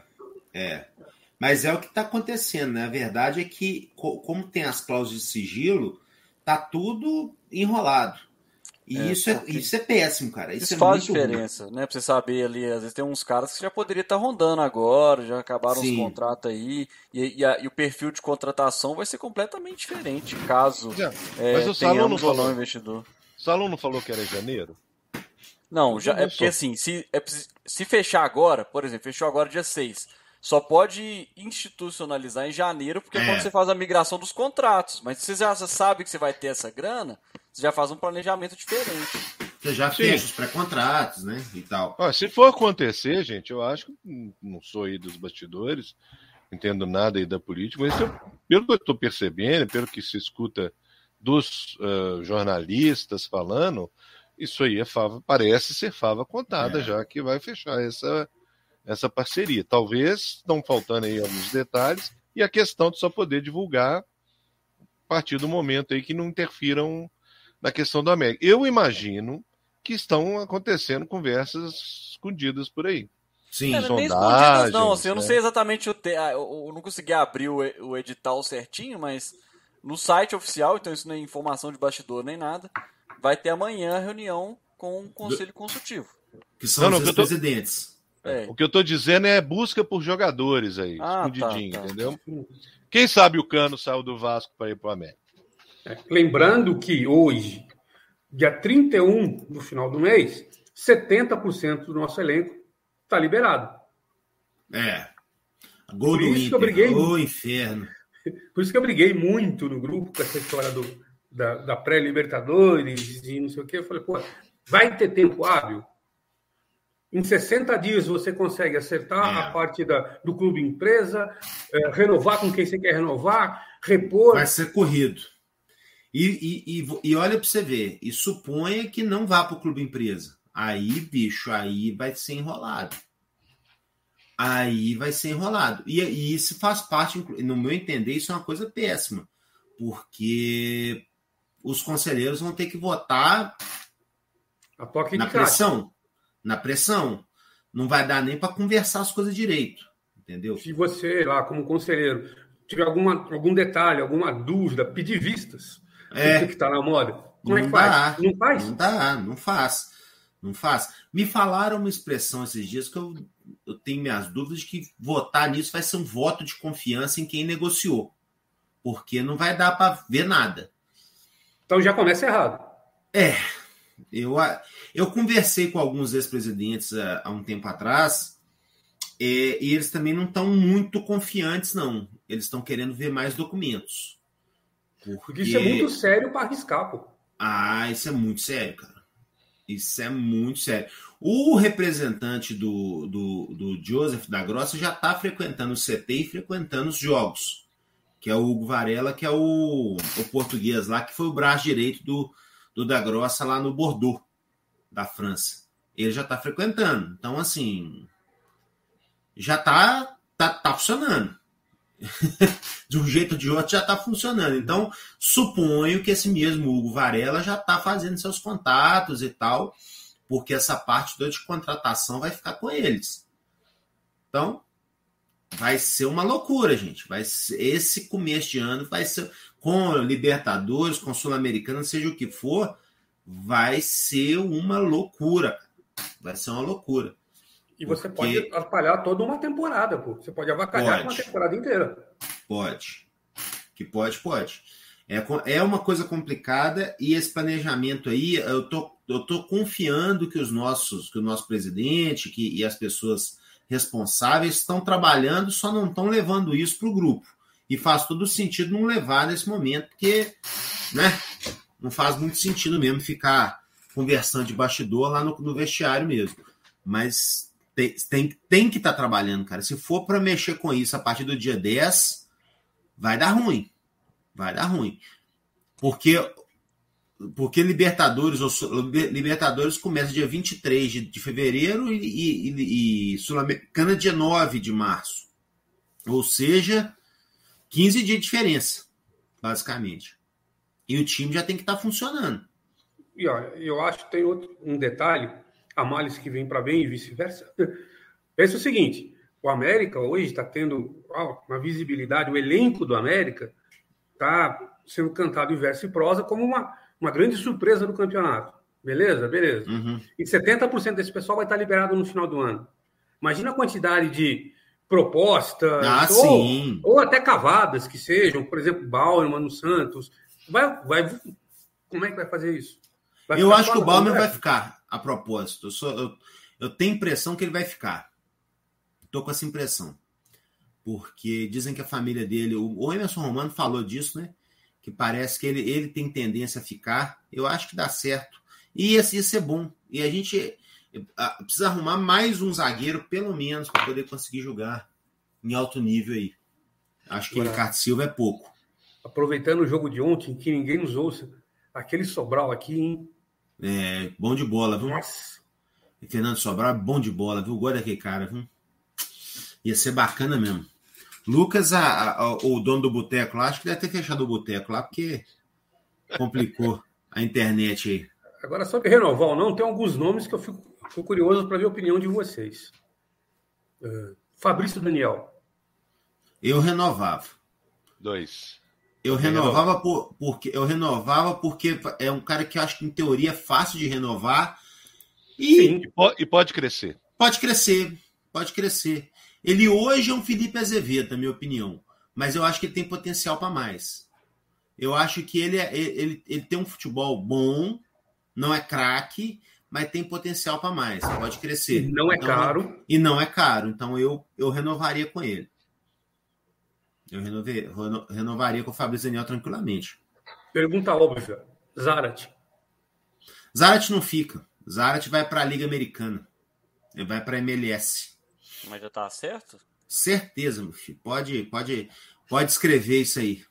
Mas é o que está acontecendo, né? A verdade é que, como tem as cláusulas de sigilo, tá tudo enrolado. E isso é péssimo, cara. Isso faz diferença, né? Pra você saber ali, às vezes tem uns caras que já poderiam estar rondando agora, já acabaram os contratos aí, e o perfil de contratação vai ser completamente diferente, caso mas o Salão não falou um investidor. O Salão não falou que era janeiro? Não, é porque assim, se fechar agora, por exemplo, fechou agora dia 6, só pode institucionalizar em janeiro, porque é quando você faz a migração dos contratos. Mas se você já sabe que você vai ter essa grana, você já faz um planejamento diferente. Você já fecha os pré-contratos, né? E tal. Se for acontecer, gente, eu acho que não sou aí dos bastidores, não entendo nada aí da política, mas pelo que eu estou percebendo, pelo que se escuta dos jornalistas falando, isso aí parece ser fava contada, já que vai fechar essa parceria. Talvez estão faltando aí alguns detalhes e a questão de só poder divulgar a partir do momento aí que não interfiram na questão do América. Eu imagino que estão acontecendo conversas escondidas por aí. Sim, nem escondidas não, assim, eu não sei exatamente eu não consegui abrir o edital certinho, mas no site oficial, então isso não é informação de bastidor nem nada, vai ter amanhã a reunião com o Conselho Consultivo. Que são os presidentes. O que eu estou dizendo é busca por jogadores aí, escondidinho, entendeu? Quem sabe o Cano saiu do Vasco para ir para o América. Lembrando que hoje, dia 31 do final do mês, 70% do nosso elenco está liberado. Gol do Inter, inferno. Por isso que eu briguei muito no grupo com essa história da pré-Libertadores e não sei o quê. Eu falei, vai ter tempo hábil? Em 60 dias você consegue acertar a parte do clube empresa, renovar com quem você quer renovar, repor. Vai ser corrido. E olha para você ver, e suponha que não vá para o clube empresa. Aí, bicho, aí vai ser enrolado. E isso faz parte, no meu entender, isso é uma coisa péssima. Porque os conselheiros vão ter que votar na pressão. Não vai dar nem para conversar as coisas direito. Entendeu? Se você, lá, como conselheiro, tiver algum detalhe, alguma dúvida, pedir vistas. Que está na moda. Como é que faz? Não faz? Não dá, não faz. Me falaram uma expressão esses dias que eu tenho minhas dúvidas de que votar nisso vai ser um voto de confiança em quem negociou. Porque não vai dar para ver nada. Então já começa errado. Eu conversei com alguns ex-presidentes há um tempo atrás e eles também não estão muito confiantes, não. Eles estão querendo ver mais documentos. Porque isso é muito sério para arriscar, pô. Isso é muito sério, cara. Isso é muito sério. O representante do Joseph da Grossa já está frequentando o CT e frequentando os jogos. Que é o Hugo Varela, que é o português lá, que foi o braço direito do da Grossa lá no Bordeaux, da França. Ele já está frequentando. Então, assim, já tá funcionando. de um jeito ou de outro já está funcionando. Então, suponho que esse mesmo Hugo Varela já está fazendo seus contatos e tal, porque essa parte toda de contratação vai ficar com eles. Então, vai ser uma loucura, gente. Esse começo de ano vai ser, com Libertadores, com Sul-Americana, seja o que for, vai ser uma loucura. Vai ser uma loucura. E você pode atrapalhar toda uma temporada, pô. Você pode avacalhar uma temporada inteira. Pode. Que pode. É uma coisa complicada e esse planejamento aí, eu tô confiando que o nosso presidente e as pessoas responsáveis estão trabalhando, só não estão levando isso para o grupo. E faz todo sentido não levar nesse momento, porque, né, não faz muito sentido mesmo ficar conversando de bastidor lá no vestiário mesmo. Mas tem que estar trabalhando, cara. Se for para mexer com isso a partir do dia 10, vai dar ruim. Vai dar ruim. Porque Libertadores começa dia 23 de fevereiro e Sul-Americana dia 9 de março. Ou seja, 15 dias de diferença, basicamente. E o time já tem que estar funcionando. E olha, eu acho que tem um detalhe, a males que vem para bem e vice-versa. Pensa o seguinte, o América hoje está tendo uma visibilidade, o elenco do América está sendo cantado em verso e prosa como uma grande surpresa do campeonato. Beleza? Uhum. E 70% desse pessoal vai estar liberado no final do ano. Imagina a quantidade de propostas ou até cavadas que sejam, por exemplo, Bauerman no Santos. Como é que vai fazer isso? Eu acho que o Bauerman vai ficar, a propósito. Eu tenho a impressão que ele vai ficar. Estou com essa impressão. Porque dizem que a família dele... O Emerson Romano falou disso, né? Que parece que ele tem tendência a ficar. Eu acho que dá certo. E isso é bom. E a gente precisa arrumar mais um zagueiro, pelo menos, para poder conseguir jogar em alto nível aí. Acho que o Ricardo Silva é pouco. Aproveitando o jogo de ontem, que ninguém nos ouça, aquele Sobral aqui, hein? Bom de bola, viu? Nossa. E Fernando Sobral é bom de bola, viu? Gosto daquele cara, viu? Ia ser bacana mesmo. Lucas, o dono do boteco lá, acho que deve ter fechado o boteco lá, porque complicou a internet aí. Agora, sobre renovar ou não, tem alguns nomes que eu fico curioso para ver a opinião de vocês. Fabrício Daniel. Eu renovava. 2. Eu renovava porque é um cara que eu acho que, em teoria, é fácil de renovar. E pode crescer. Pode crescer. Ele hoje é um Felipe Azevedo, na minha opinião. Mas eu acho que ele tem potencial para mais. Eu acho que ele tem um futebol bom, não é craque, mas tem potencial para mais. Pode crescer. E não é caro. E não é caro. Então eu renovaria com ele. Eu renovaria com o Fabrício Daniel tranquilamente. Pergunta óbvia. Zarate não fica. Zarate vai para a Liga Americana. Ele vai para a MLS. Mas já tá certo? Certeza, meu filho. Pode escrever isso aí.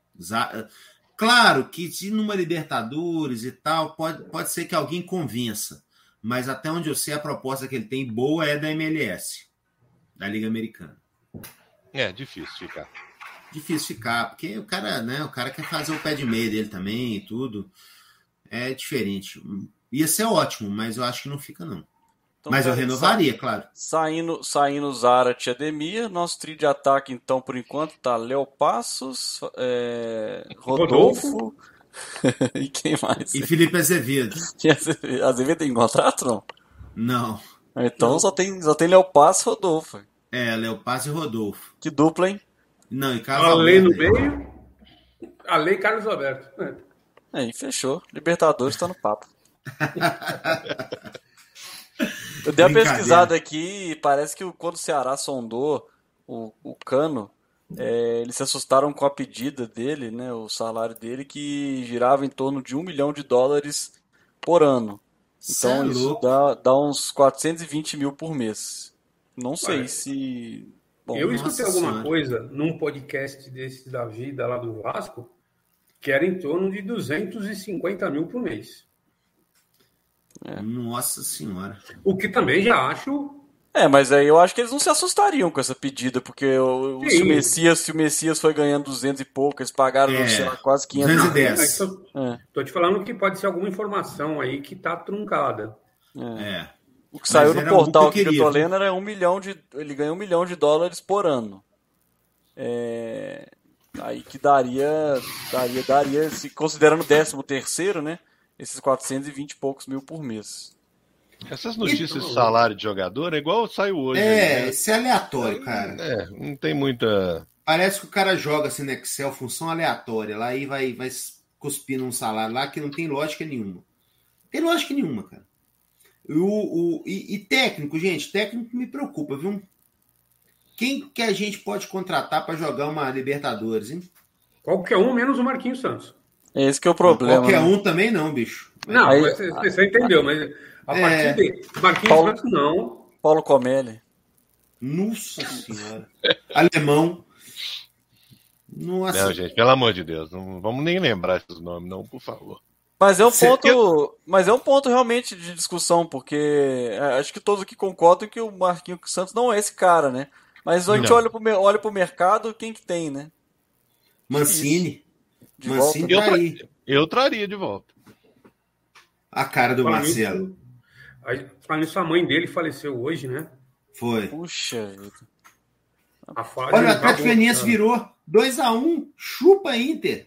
Claro que se numa Libertadores e tal, pode ser que alguém convença. Mas até onde eu sei, a proposta que ele tem boa é da MLS, da Liga Americana. É difícil ficar. Difícil ficar, porque o cara quer fazer o pé de meia dele também e tudo. É diferente. Ia ser ótimo, mas eu acho que não fica, não. Então, mas eu renovaria, claro. Saindo Zarate e Ademir, nosso trio de ataque, então, por enquanto, tá Léo Passos, Rodolfo e quem mais? E Felipe Azevedo. Azevedo tem contrato, não? Não. Então não. Só tem Léo Passos e Rodolfo. Léo Passos e Rodolfo. Que dupla, hein? Não, e Carlos Alberto. Ale no meio, Ale e Carlos Alberto. Aí, fechou. Libertadores tá no papo. Eu dei uma pesquisada aqui e parece que quando o Ceará sondou o Cano, eles se assustaram com a pedida dele, né, o salário dele, que girava em torno de $1 milhão por ano. Então isso dá uns 420 mil por mês. Não sei se... Bom, eu escutei alguma coisa num podcast desse da vida lá do Vasco, que era em torno de 250 mil por mês. Nossa senhora. O que também já acho Mas aí eu acho que eles não se assustariam com essa pedida, porque se o Messias foi ganhando 200 e pouco, eles pagaram, sei lá, quase 510. Tô te falando que pode ser alguma informação aí que tá truncada. O que saiu no portal que eu tô lendo era ele ganha $1 milhão por ano. Aí que daria, considerando o 13º, né? Esses 420 e poucos mil por mês. Essas notícias de salário de jogador é igual saiu hoje. Isso é aleatório, cara. Não tem muita... Parece que o cara joga assim no Excel, função aleatória, lá e vai cuspindo um salário lá que não tem lógica nenhuma. Tem lógica nenhuma, cara. E técnico, gente, técnico me preocupa, viu? Quem que a gente pode contratar para jogar uma Libertadores, hein? Qualquer um, menos o Marquinhos Santos. Esse que é o problema. Qualquer um também não, bicho. Não, você entendeu, mas a partir dele, Marquinhos Santos não. Paulo Comelli. Nossa Senhora. Alemão. Nossa. Não, gente, pelo amor de Deus, não vamos nem lembrar esses nomes, não, por favor. Mas é um ponto realmente de discussão, porque acho que todos aqui concordam que o Marquinhos Santos não é esse cara, né? Mas a gente olha pro mercado, quem que tem, né? Mancini. Mancini tá aí. Eu traria de volta. A cara do Marcelo. Falando isso, a mãe dele faleceu hoje, né? Foi. Puxa vida. Olha, o Atlético Goianiense virou 2-1. Chupa Inter.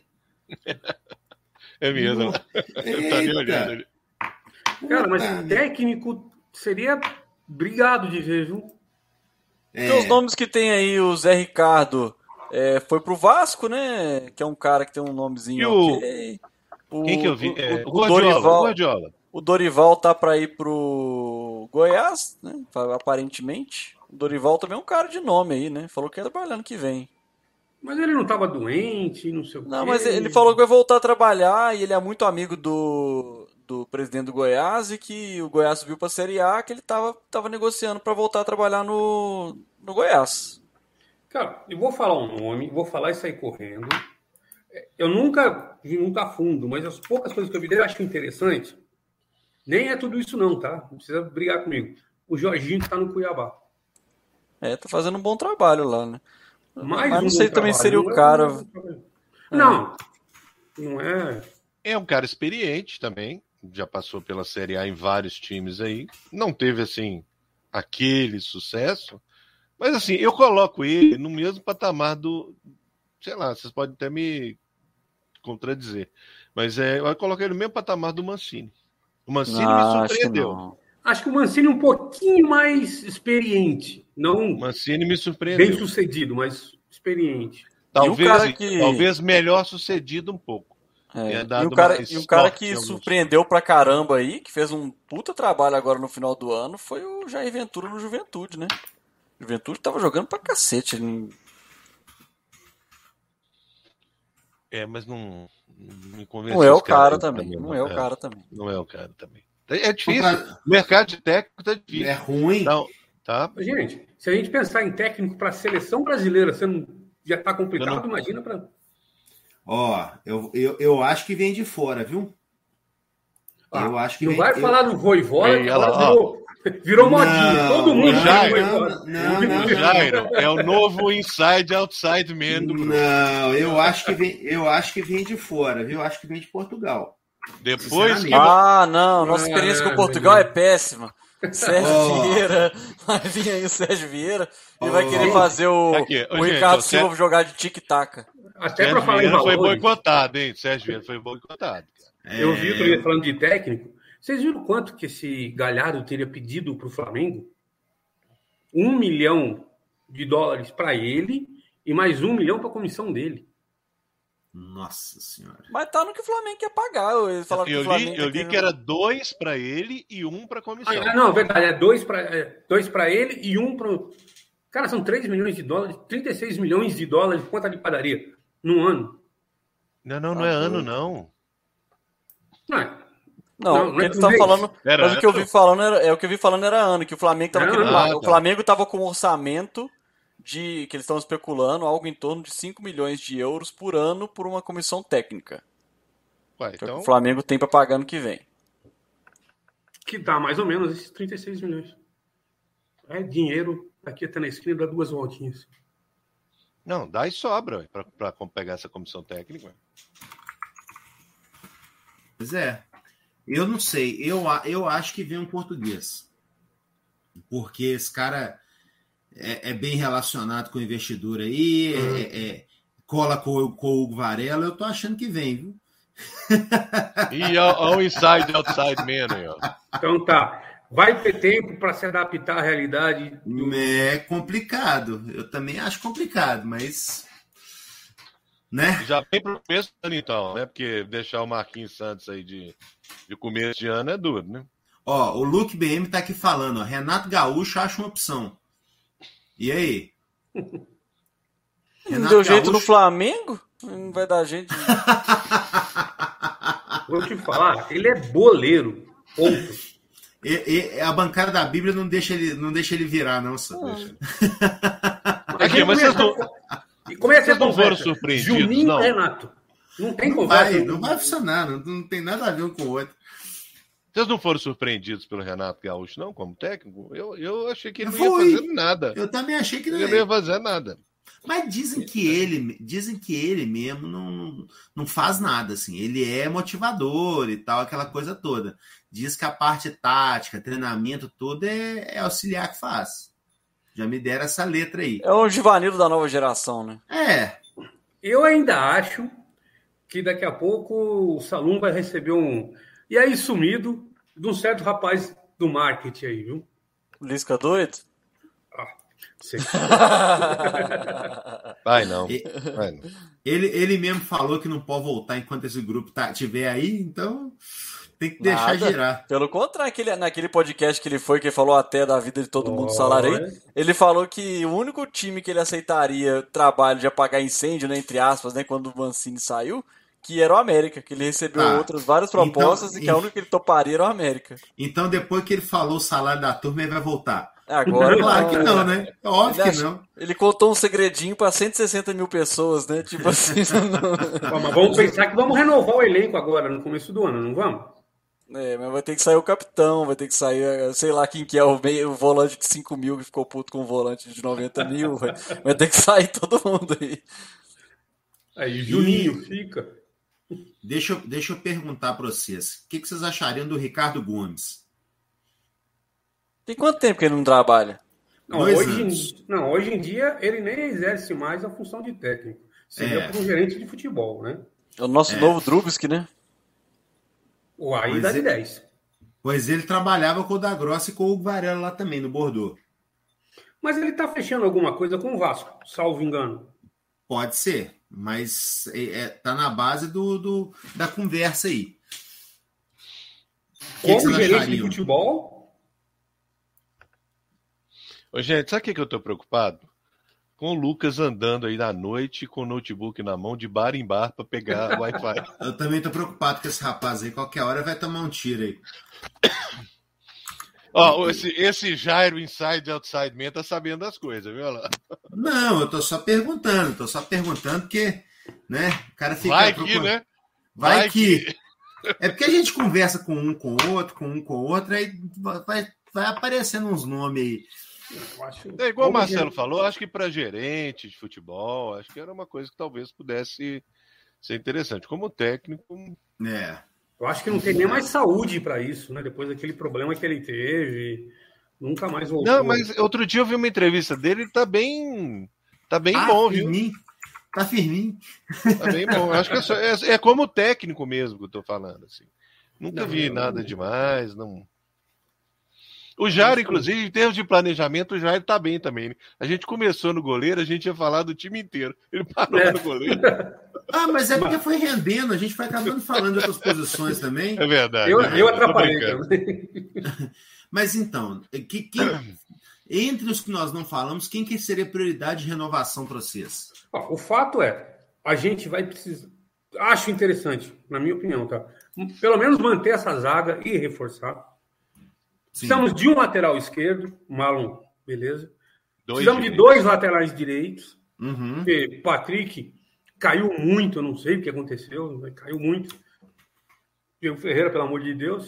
É mesmo. Eu estaria olhando ali. Cara, mas o técnico seria brigado de ver, viu? Os nomes que tem aí, o Zé Ricardo foi pro Vasco, né? Que é um cara que tem um nomezinho ok. Quem que eu vi? O Guardiola. O Dorival tá pra ir pro Goiás, né? Aparentemente. O Dorival também é um cara de nome aí, né? Falou que ia trabalhar ano que vem. Mas ele não tava doente, não sei o quê. Não, mas ele falou que vai voltar a trabalhar e ele é muito amigo do presidente do Goiás e que o Goiás subiu pra Série A, que ele tava negociando pra voltar a trabalhar no Goiás. Cara, eu vou falar um nome, vou falar e sair correndo. Eu nunca vi muito a fundo, mas as poucas coisas que eu vi dele eu acho interessante. Nem é tudo isso não, tá? Não precisa brigar comigo. O Jorginho que tá no Cuiabá. Tá fazendo um bom trabalho lá, né? Mas não sei também seria o cara. Não é. É um cara experiente também. Já passou pela Série A em vários times aí. Não teve, assim, aquele sucesso. Mas, assim, eu coloco ele no mesmo patamar do... Sei lá, vocês podem até me contradizer. Mas eu coloco ele no mesmo patamar do Mancini. O Mancini me surpreendeu. Acho que o Mancini é um pouquinho mais experiente. Não o Mancini me surpreendeu. Bem sucedido, mas experiente. Talvez melhor sucedido um pouco. E um cara que surpreendeu pra caramba aí, que fez um puta trabalho agora no final do ano, foi o Jair Ventura no Juventude, né? O Juventude tava jogando pra cacete. Mas não me convenceu. Não é o cara também. Não é o cara também. Não é o cara também. É difícil. O mercado de técnico tá difícil. É ruim. Então, tá? Gente, se a gente pensar em técnico para a seleção brasileira, já tá complicado, imagina para... Eu acho que vem de fora, viu? Eu acho que não vai falar do Voivoda, que agora virou modinha. Todo mundo não, Jairo, é o novo inside outside man do grupo. Não, eu acho que vem de fora, viu? Eu acho que vem de Portugal. Depois não, nossa experiência com Portugal é péssima. Sérgio Vieira, vai vir aí o Sérgio Vieira e vai querer fazer o Ricardo Silva jogar de tic-tac. Até para falar em valores. Foi boicotado, hein? Sérgio Vieira foi boicotado. Eu vi outro dia falando de técnico. Vocês viram quanto que esse Galhardo teria pedido para o Flamengo? $1 milhão para ele e mais $1 milhão para a comissão dele. Nossa Senhora. Mas tá no que o Flamengo quer pagar. Eu li que era 2 para ele e 1 para a comissão. Não, verdade. É 2 para ele e 1 para... Cara, são $3 milhões, 36 milhões de dólares, conta de padaria, num ano. Não é ano, não. Não, o que eles estão falando. Mas o que eu vi falando era ano, que o Flamengo tava querendo. O Flamengo estava com um orçamento que eles estão especulando algo em torno de 5 milhões de euros por ano por uma comissão técnica. Então... O Flamengo tem para pagar no que vem. Que dá mais ou menos esses 36 milhões. Dinheiro, aqui até na esquina, dá 2 voltinhas. Não, dá e sobra para pegar essa comissão técnica. Pois é. Eu não sei. Eu acho que vem um português. Porque esse cara é bem relacionado com o investidor aí, cola com o Hugo Varela. Eu tô achando que vem, viu? E ao inside, outside man aí, ó. Então tá. Vai ter tempo para se adaptar à realidade? É complicado. Eu também acho complicado, mas... né? Já vem pro começo do ano, então, né? Porque deixar o Marquinhos Santos aí de começo de ano é duro, né? Ó, o Luke BM tá aqui falando, ó, Renato Gaúcho acha uma opção. E aí? Não deu jeito no Flamengo? Não vai dar jeito. Vou te falar, ele é boleiro. Ponto. A bancada da Bíblia não deixa ele virar, não, só. Aqui, mas vocês não... E como é que vocês não foram surpreendidos? Juninho não. e Renato. Não tem conversa. Não vai funcionar, não tem nada a ver um com o outro. Vocês não foram surpreendidos pelo Renato Gaúcho, não, como técnico? Eu achei que ele não ia fazer nada. Eu também achei que ele não ia fazer nada. Mas dizem que ele mesmo não faz nada, assim. Ele é motivador e tal, aquela coisa toda. Diz que a parte tática, treinamento, tudo é auxiliar que faz. Já me deram essa letra aí. É o Givanildo da nova geração, né? Eu ainda acho que daqui a pouco o Salum vai receber um... E aí, sumido de um certo rapaz do marketing aí, viu? Lisca doido? Sei. Vai não. Ele mesmo falou que não pode voltar enquanto esse grupo tiver aí, então tem que deixar girar. Pelo contrário, naquele podcast que ele falou até da vida de todo mundo salário aí, ele falou que o único time que ele aceitaria trabalho de apagar incêndio, né, entre aspas, né, quando o Mancini saiu, que era o América, que ele recebeu várias propostas e que a única que ele toparia era o América. Então, depois que ele falou o salário da turma, ele vai voltar. Agora claro que não, né? Óbvio que não. Ele contou um segredinho para 160 mil pessoas, né? Tipo assim. Mas vamos pensar que vamos renovar o elenco agora, no começo do ano, não vamos? Mas vai ter que sair o capitão, vai ter que sair, sei lá quem que é o volante de 5 mil que ficou puto com o volante de 90 mil. Vai ter que sair todo mundo aí. Aí Juninho fica. Deixa eu perguntar para vocês. O que vocês achariam do Ricardo Gomes? Tem quanto tempo que ele não trabalha? Hoje em dia ele nem exerce mais a função de técnico. Seria para um gerente de futebol, né? É o nosso novo Drubsky, né? O aí dá de 10. Pois ele trabalhava com o da Grossa e com o Hugo Varela lá também, no Bordeaux. Mas ele está fechando alguma coisa com o Vasco, salvo engano. Pode ser, mas tá na base da conversa aí. Como gerente de futebol... Ô, gente, sabe o que eu tô preocupado? Com o Lucas andando aí na noite com o notebook na mão, de bar em bar, para pegar Wi-Fi. Eu também tô preocupado com esse rapaz aí. Qualquer hora vai tomar um tiro aí. Ó, esse Jairo Inside Outside Man tá sabendo das coisas, viu lá? Não, eu tô só perguntando porque, né, o cara fica... Vai que, né? Vai que... É porque a gente conversa com um com o outro, aí vai aparecendo uns nomes aí. É igual o Marcelo falou, acho que para gerente de futebol, acho que era uma coisa que talvez pudesse ser interessante. Como técnico... Eu acho que não tem nem mais saúde para isso, né? Depois daquele problema que ele teve, nunca mais voltou. Não, mas outro dia eu vi uma entrevista dele, ele tá bem bom, firminho. Viu? Tá firminho. Tá bem bom. Acho que é como técnico mesmo que eu tô falando, assim. Nunca vi nada demais, não... O Jair, inclusive, em termos de planejamento, o Jair tá bem também. Né? A gente começou no goleiro, a gente ia falar do time inteiro. Ele parou no goleiro. Mas é porque foi rendendo, a gente foi acabando falando de outras posições também. É verdade. Eu atrapalhei também. Mas então, entre os que nós não falamos, quem que seria prioridade de renovação para vocês? O fato é, a gente vai precisar... Acho interessante, na minha opinião, tá? Pelo menos manter essa zaga e reforçar. Sim. Precisamos de um lateral esquerdo, Marlon, beleza. Precisamos de 2 laterais direitos. Porque Patrick caiu muito, eu não sei o que aconteceu, caiu muito. Diego Ferreira, pelo amor de Deus.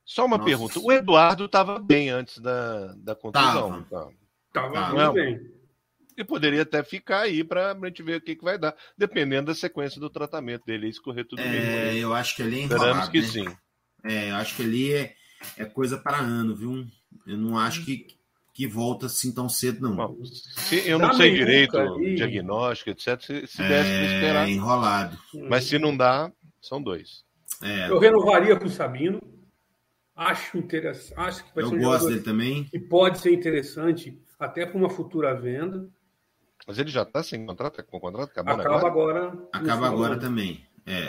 Só uma pergunta. O Eduardo estava bem antes da contusão. Tava muito bem. E poderia até ficar aí para a gente ver o que vai dar, dependendo da sequência do tratamento dele, escorrer tudo bem. Eu acho que ali é enrolado. Esperamos que né? sim. Eu acho que ali é coisa para ano, viu? Eu não acho que volta assim tão cedo, não. Bom, eu não sei direito o diagnóstico, etc. Se desse para esperar. É enrolado. Mas se não dá, são 2. Eu renovaria com o Sabino. Acho interessante. Acho que vai ser um gosto dele também. Que pode ser interessante até para uma futura venda. Mas ele já está sem contrato? Com o contrato acabando Acaba agora também.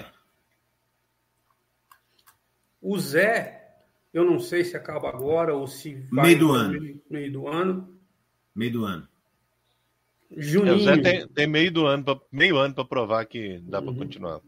O Zé, eu não sei se acaba agora ou se vai meio do ano. Meio do ano. Juninho. O Zé tem meio ano para provar que dá para continuar.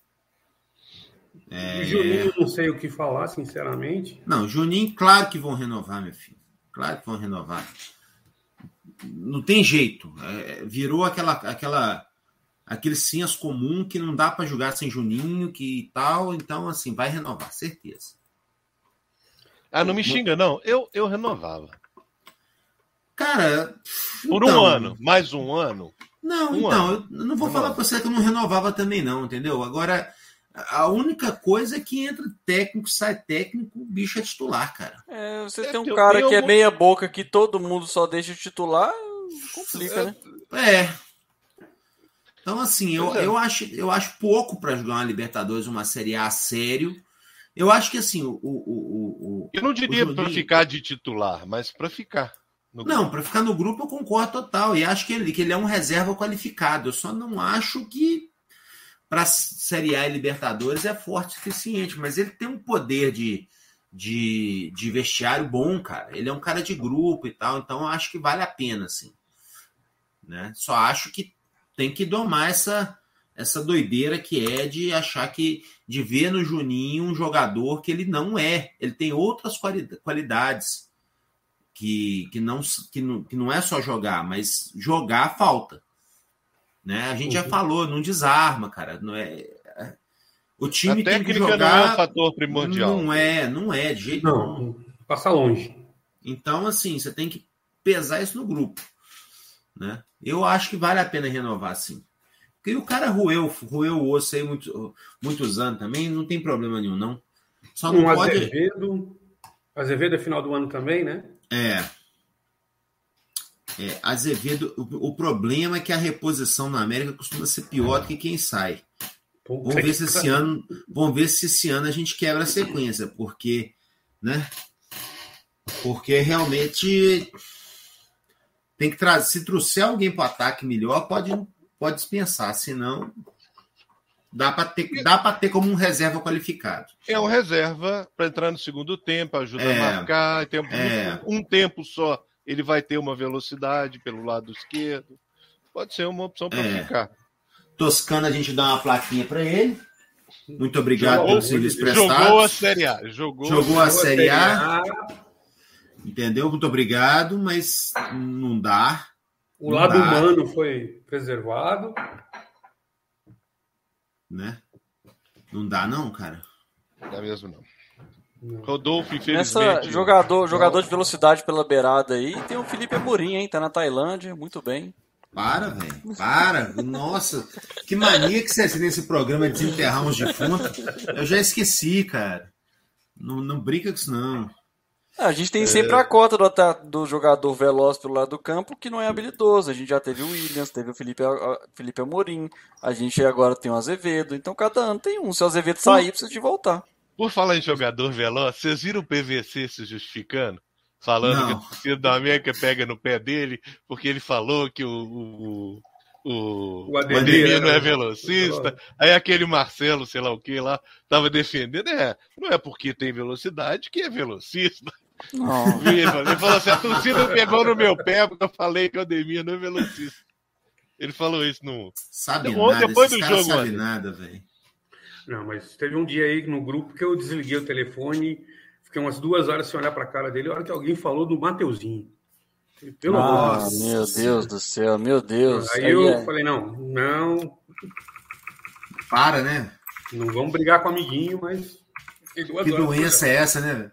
Juninho, não sei o que falar, sinceramente. Não, Juninho, claro que vão renovar, meu filho. Claro que vão renovar. Não tem jeito. Virou aquele senso comum que não dá para jogar sem Juninho, que tal. Então, assim, vai renovar, certeza. Não me xinga, não. Eu renovava. Cara, por um ano, mais um ano. Não, eu não vou falar para você que eu não renovava também, não, entendeu? Agora, a única coisa é que entra técnico, sai técnico, o bicho é titular, cara. Você tem um cara que é meia boca que todo mundo só deixa titular, complica, né? Então, assim, eu acho pouco para jogar uma Libertadores, uma Série A sério. Eu acho que, assim, eu não diria para ficar de titular, mas para ficar. Não, para ficar no grupo eu concordo total. E acho que ele é um reserva qualificado. Eu só não acho que para Série A e Libertadores é forte o suficiente. Mas ele tem um poder de vestiário bom, cara. Ele é um cara de grupo e tal. Então eu acho que vale a pena, assim. Né? Só acho que tem que domar essa doideira que é de achar de ver no Juninho um jogador que ele não é. Ele tem outras qualidades. Que não é só jogar, mas jogar falta. Né? A gente já falou, não desarma, cara. Não é, o time tem que jogar. Não é um fator primordial. Não é, de jeito nenhum. Não, passa longe. Então, assim, você tem que pesar isso no grupo. Né? Eu acho que vale a pena renovar, sim. Porque o cara roeu o osso aí muitos anos também, não tem problema nenhum, não. Só não pode... Azevedo é final do ano também, né? Azevedo, o problema é que a reposição na América costuma ser pior do que quem sai. Vamos ver se esse ano a gente quebra a sequência, porque, né? Porque realmente tem que trazer. Se trouxer alguém para o ataque melhor, pode dispensar, senão dá para ter como um reserva qualificado. É um reserva para entrar no segundo tempo, ajuda a marcar. Um tempo só, ele vai ter uma velocidade pelo lado esquerdo. Pode ser uma opção para ficar. Toscano, a gente dá uma plaquinha para ele. Muito obrigado pelo serviço prestado. Jogou a Série A. Jogou a Série A. Entendeu? Muito obrigado, mas não dá. O lado humano foi preservado. Né? Não dá, não, cara. Não dá mesmo, não. Rodolfo, infelizmente. Jogador de velocidade pela beirada aí. Tem o Felipe Amorim, hein? Tá na Tailândia, muito bem. Para, velho. Para. Nossa, que mania que você tem nesse programa de desenterrar uns defuntos. Eu já esqueci, cara. Não brinca com isso, não. A gente tem sempre a cota do jogador veloz pelo lado do campo que não é habilidoso. A gente já teve o Williams, teve o Felipe Amorim, a gente agora tem o Azevedo. Então cada ano tem um. Se o Azevedo sair, precisa de voltar. Por falar em jogador veloz, vocês viram o PVC se justificando? Falando que a torcida da América pega no pé dele porque ele falou que o Ademir não é velocista. Aí aquele Marcelo, sei lá o que lá, tava defendendo. Não é porque tem velocidade que é velocista. Não. Ele falou assim, a torcida pegou no meu pé porque eu falei que o Ademir não é velocista. Ele falou isso no... Sabe nada, depois do jogo, sabe nada, velho. Não, mas teve um dia aí no grupo que eu desliguei o telefone, fiquei umas 2 horas sem olhar pra cara dele, a hora que alguém falou do Mateuzinho. Pelo amor de Deus. Meu Deus do céu, meu Deus. Aí eu falei, não. Para, né? Não vamos brigar com o amiguinho, mas... Que doença é essa, né?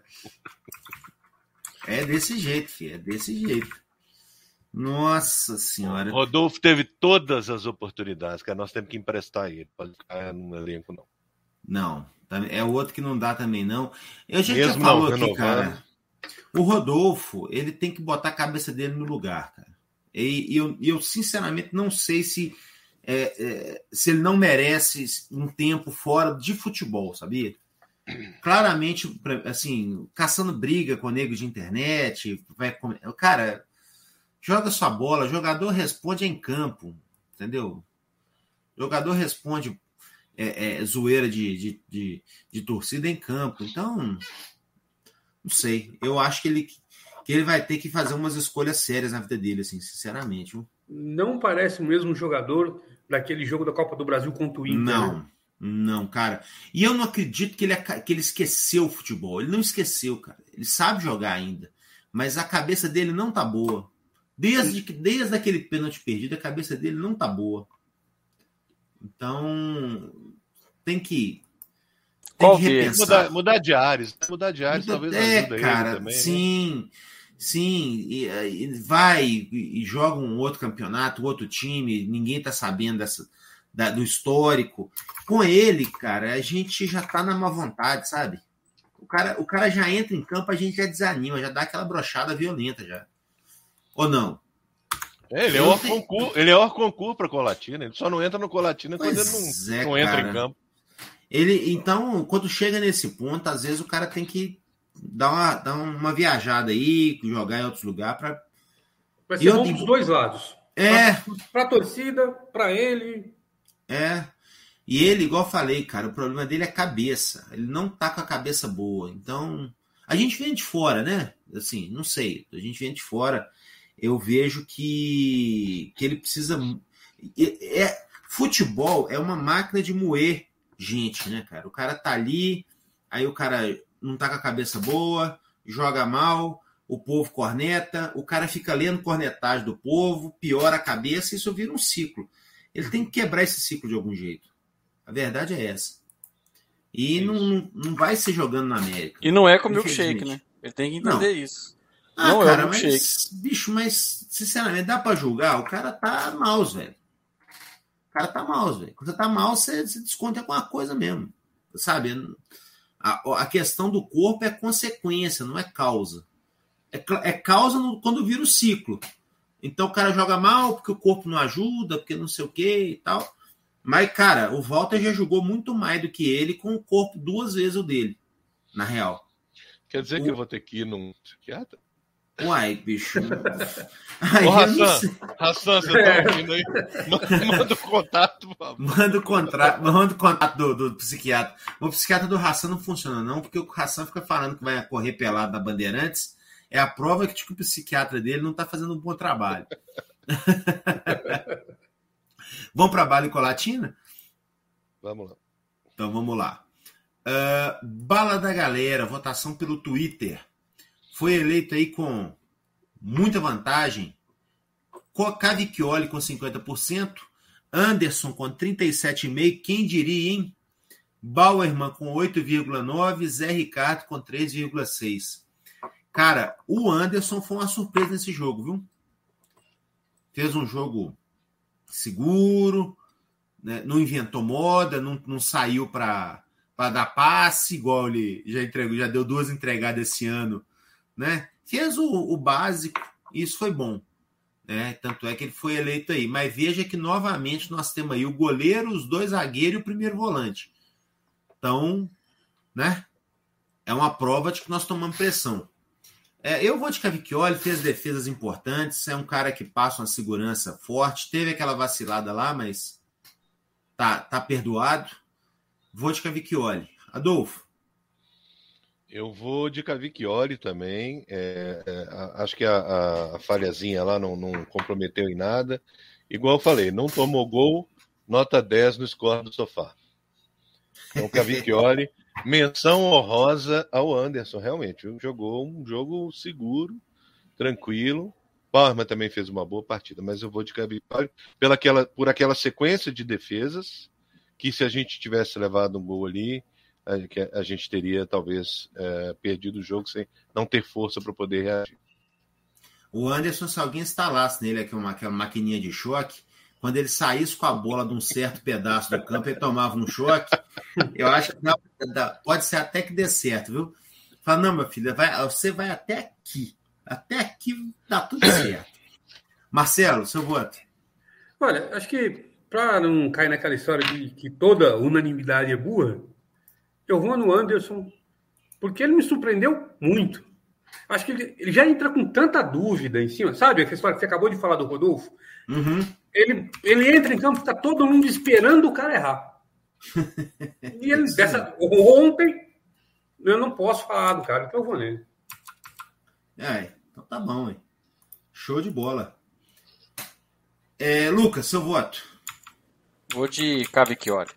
É desse jeito, filho. É desse jeito. Nossa Senhora. Rodolfo teve todas as oportunidades, cara. Nós temos que emprestar ele. Pode ficar no elenco, não. Não. É o outro que não dá também, não. A gente já falou aqui, cara. O Rodolfo, ele tem que botar a cabeça dele no lugar, cara. E eu sinceramente, não sei se ele não merece um tempo fora de futebol, sabia? Claramente, assim, caçando briga com o nego de internet. Cara, joga sua bola. Jogador responde em campo, entendeu? Jogador responde zoeira de torcida em campo. Então, não sei. Eu acho que ele vai ter que fazer umas escolhas sérias na vida dele, assim, sinceramente. Viu? Não parece o mesmo jogador daquele jogo da Copa do Brasil contra o Inter. Não, né? Não, cara. E eu não acredito que ele esqueceu o futebol. Ele não esqueceu, cara. Ele sabe jogar ainda. Mas a cabeça dele não tá boa. Desde aquele pênalti perdido, a cabeça dele não tá boa. Então, tem que repensar. Mudar de áreas. Mudar de áreas talvez ajude cara, ele também. Sim. Né? Sim. E vai e joga um outro campeonato, outro time. Ninguém tá sabendo do histórico. Com ele, cara, a gente já tá na má vontade, sabe? O cara já entra em campo, a gente já desanima, já dá aquela brochada violenta já. Ou não? Ele é o concurso para Colatina. Ele só não entra no Colatina quando ele não entra em campo. Então, quando chega nesse ponto, às vezes o cara tem que dar uma viajada aí, jogar em outros lugares. Vai ser bom dos dois lados. Para a torcida, para ele. E ele, igual eu falei, cara, o problema dele é a cabeça. Ele não tá com a cabeça boa. Então, a gente vem de fora, né? Assim, não sei. A gente vem de fora. Eu vejo que ele precisa... Futebol é uma máquina de moer gente, né, cara? O cara tá ali, aí o cara não tá com a cabeça boa, joga mal, o povo corneta, o cara fica lendo cornetagem do povo, piora a cabeça, e isso vira um ciclo. Ele tem que quebrar esse ciclo de algum jeito. A verdade é essa. E não vai ser jogando na América. E não é com milkshake, né? Ele tem que entender isso. Não, cara, mas sinceramente, dá pra julgar? O cara tá mouse, velho. Quando você tá mal, você desconta alguma coisa mesmo. Sabe? A questão do corpo é consequência, não é causa. É causa quando vira o ciclo. Então o cara joga mal porque o corpo não ajuda, porque não sei o que e tal. Mas, cara, o Walter já jogou muito mais do que ele com o corpo 2 vezes o dele, na real. Quer dizer que eu vou ter que ir num psiquiatra? Uai, bicho. Ô, Hassan, você tá ouvindo aí? Manda o contato, por favor. Manda o contato do psiquiatra. O psiquiatra do Hassan não funciona, não, porque o Hassan fica falando que vai correr pelado da Bandeirantes. É a prova que o psiquiatra dele não tá fazendo um bom trabalho. Vamos para Bala e Colatina? Vamos lá. Então vamos lá. Bala da galera, votação pelo Twitter. Foi eleito aí com muita vantagem. Cavicchioli com 50%. Anderson com 37,5%. Quem diria, hein? Bauerman com 8,9%. Zé Ricardo com 3,6%. Cara, o Anderson foi uma surpresa nesse jogo, viu? Fez um jogo seguro, né? Não inventou moda, não saiu para dar passe, igual ele já deu 2 entregadas esse ano, né? Fez o básico, e isso foi bom, né? Tanto é que ele foi eleito aí. Mas veja que novamente nós temos aí o goleiro, os 2 zagueiros e o primeiro volante. Então, né? É uma prova de que nós tomamos pressão. Eu vou de Cavicchioli, fez defesas importantes, é um cara que passa uma segurança forte, teve aquela vacilada lá, mas tá perdoado. Vou de Cavicchioli. Adolfo? Eu vou de Cavicchioli também. Acho que a falhazinha lá não comprometeu em nada. Igual eu falei, não tomou gol, nota 10 no score do sofá. Então, Cavicchioli... Menção honrosa ao Anderson, realmente. Jogou um jogo seguro, tranquilo. Bauerman também fez uma boa partida, mas eu vou de Cavicchioli por aquela sequência de defesas, que se a gente tivesse levado um gol ali, que a gente teria talvez perdido o jogo sem não ter força para poder reagir. O Anderson, se alguém instalasse nele aquela maquininha de choque, quando ele saísse com a bola de um certo pedaço do campo, ele tomava um choque. Eu acho que pode ser até que dê certo, viu? Fala, não, meu filho, você vai até aqui. Até aqui dá tudo certo. Marcelo, seu voto. Olha, acho que para não cair naquela história de que toda unanimidade é burra, eu vou no Anderson, porque ele me surpreendeu muito. Acho que ele já entra com tanta dúvida em cima, sabe? A história que você acabou de falar do Rodolfo. Uhum. Ele entra em campo, está todo mundo esperando o cara errar. E ele, ontem, eu não posso falar do cara, então eu vou nele. Então tá bom, hein? Show de bola. Lucas, seu voto. Vou de Cavicchioli.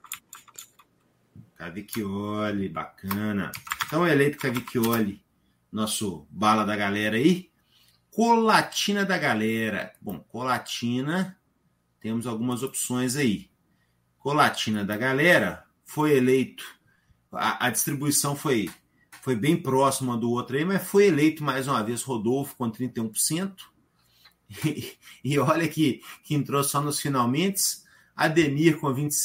Cavicchioli, bacana. Então, eleito Cavicchioli, nosso bala da galera aí. Colatina da galera. Bom, Colatina, temos algumas opções aí. Colatina da galera foi eleito, a distribuição foi bem próxima do outro aí, mas foi eleito mais uma vez Rodolfo com 31%. E olha que entrou só nos finalmente. Ademir com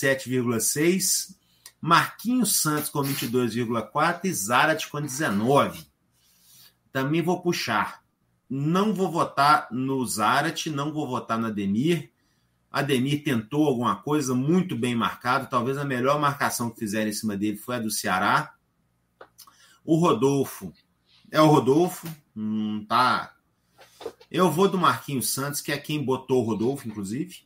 27,6%. Marquinhos Santos com 22,4% e Zarate com 19%. Também vou puxar. Não vou votar no Zarate, não vou votar no Ademir. Ademir tentou alguma coisa, muito bem marcado. Talvez a melhor marcação que fizeram em cima dele foi a do Ceará. O Rodolfo é o Rodolfo. Tá. Eu vou do Marquinhos Santos, que é quem botou o Rodolfo, inclusive.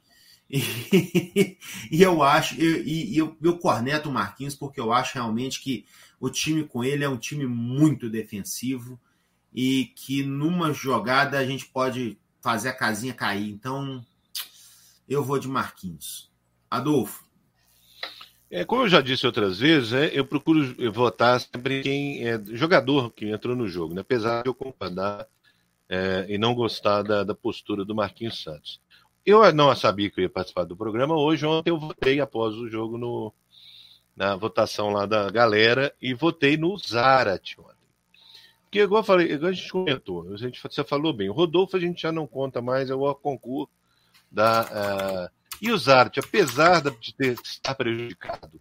E eu acho, eu corneto o Marquinhos, porque eu acho realmente que o time com ele é um time muito defensivo e que numa jogada a gente pode fazer a casinha cair. Então, eu vou de Marquinhos. Adolfo. Como eu já disse outras vezes, eu procuro votar sempre em quem é jogador que entrou no jogo, né? Apesar de eu concordar e não gostar da postura do Marquinhos Santos. Eu não sabia que eu ia participar do programa. Ontem eu votei após o jogo na votação lá da galera e votei no Zarate ontem. Porque, igual a gente comentou, você falou bem, o Rodolfo a gente já não conta mais, é o concurso e o Zarate, apesar de estar prejudicado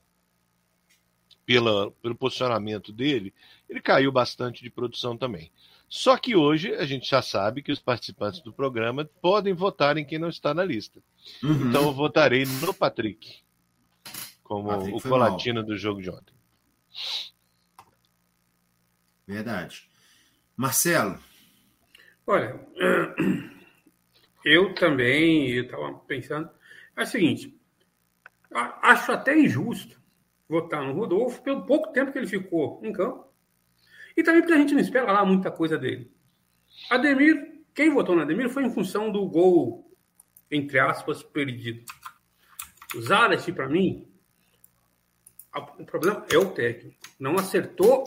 pelo posicionamento dele, ele caiu bastante de produção também. Só que hoje a gente já sabe que os participantes do programa podem votar em quem não está na lista. Uhum. Então eu votarei no Patrick como o Colatina do jogo de ontem. Verdade. Marcelo. Olha, eu estava pensando, é o seguinte, acho até injusto votar no Rodolfo pelo pouco tempo que ele ficou em campo. E também porque a gente não espera lá muita coisa dele. Ademir, quem votou no Ademir foi em função do gol, entre aspas, perdido. O Zarate, para mim, o problema é o técnico. Não acertou.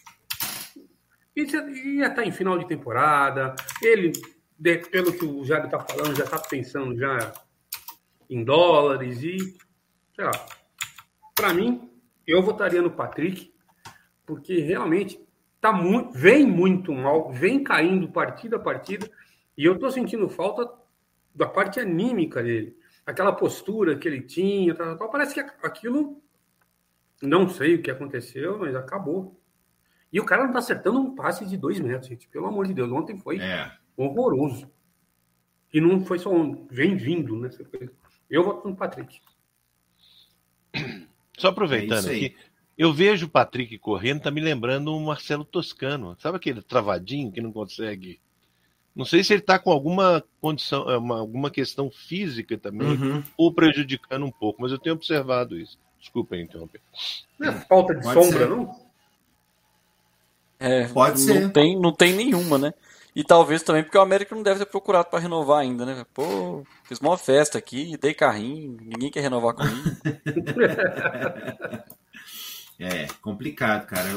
Ia estar em final de temporada. Ele, pelo que o Jário está falando, já está pensando já em dólares e, sei lá. Para mim, eu votaria no Patrick, porque realmente vem muito mal, vem caindo partida a partida, e eu estou sentindo falta da parte anímica dele. Aquela postura que ele tinha, tal. Parece que aquilo, não sei o que aconteceu, mas acabou. E o cara não está acertando um passe de 2 metros, gente. Pelo amor de Deus, ontem foi horroroso. E não foi só vem vindo, né? Eu voto no Patrick. Só aproveitando aqui, eu vejo o Patrick correndo, tá me lembrando o Marcelo Toscano. Sabe aquele travadinho que não consegue? Não sei se ele tá com alguma condição, alguma questão física também, ou prejudicando um pouco, mas eu tenho observado isso. Desculpa interromper. Não é falta de sombra, não? Pode ser. Não tem nenhuma, né? E talvez também porque o América não deve ter procurado para renovar ainda, né? Pô, fiz uma festa aqui, dei carrinho, ninguém quer renovar comigo. Complicado, cara.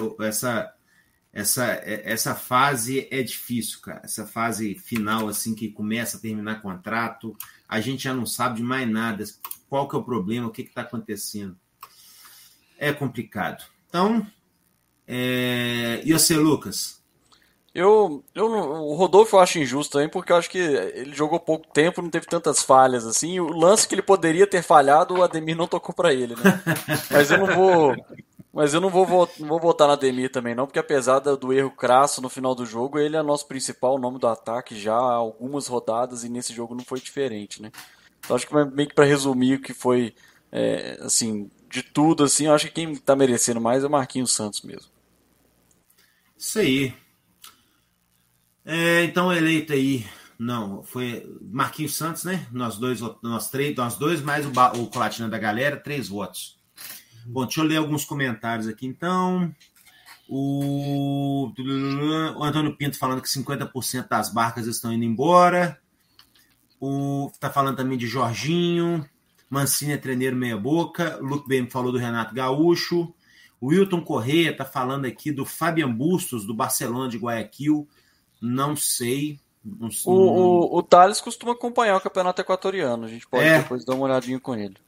Essa fase é difícil, cara. Essa fase final, assim, que começa a terminar contrato, a gente já não sabe de mais nada. Qual que é o problema, o que está acontecendo. É complicado. Então, E você, Lucas? O Rodolfo eu acho injusto também, porque eu acho que ele jogou pouco tempo, não teve tantas falhas assim. E o lance que ele poderia ter falhado, o Ademir não tocou pra ele, né? Mas eu não vou votar no Ademir também não, porque apesar do erro crasso no final do jogo, ele é nosso principal nome do ataque já há algumas rodadas e nesse jogo não foi diferente, né? Então acho que meio que pra resumir o que foi, assim, de tudo, assim, eu acho que quem tá merecendo mais é o Marquinhos Santos mesmo. Isso aí. Então eleito aí, não, foi Marquinhos Santos, né? Nós dois, mais o Colatina da galera, 3 votos. Bom, deixa eu ler alguns comentários aqui, então. O Antônio Pinto falando que 50% das barcas estão indo embora. Tá falando também de Jorginho. Mancini é treineiro meia boca. Luke BM falou do Renato Gaúcho. O Wilton Corrêa tá falando aqui do Fabian Bustos, do Barcelona de Guayaquil. Não sei. O Thales costuma acompanhar o campeonato equatoriano. A gente pode depois dar uma olhadinha com ele.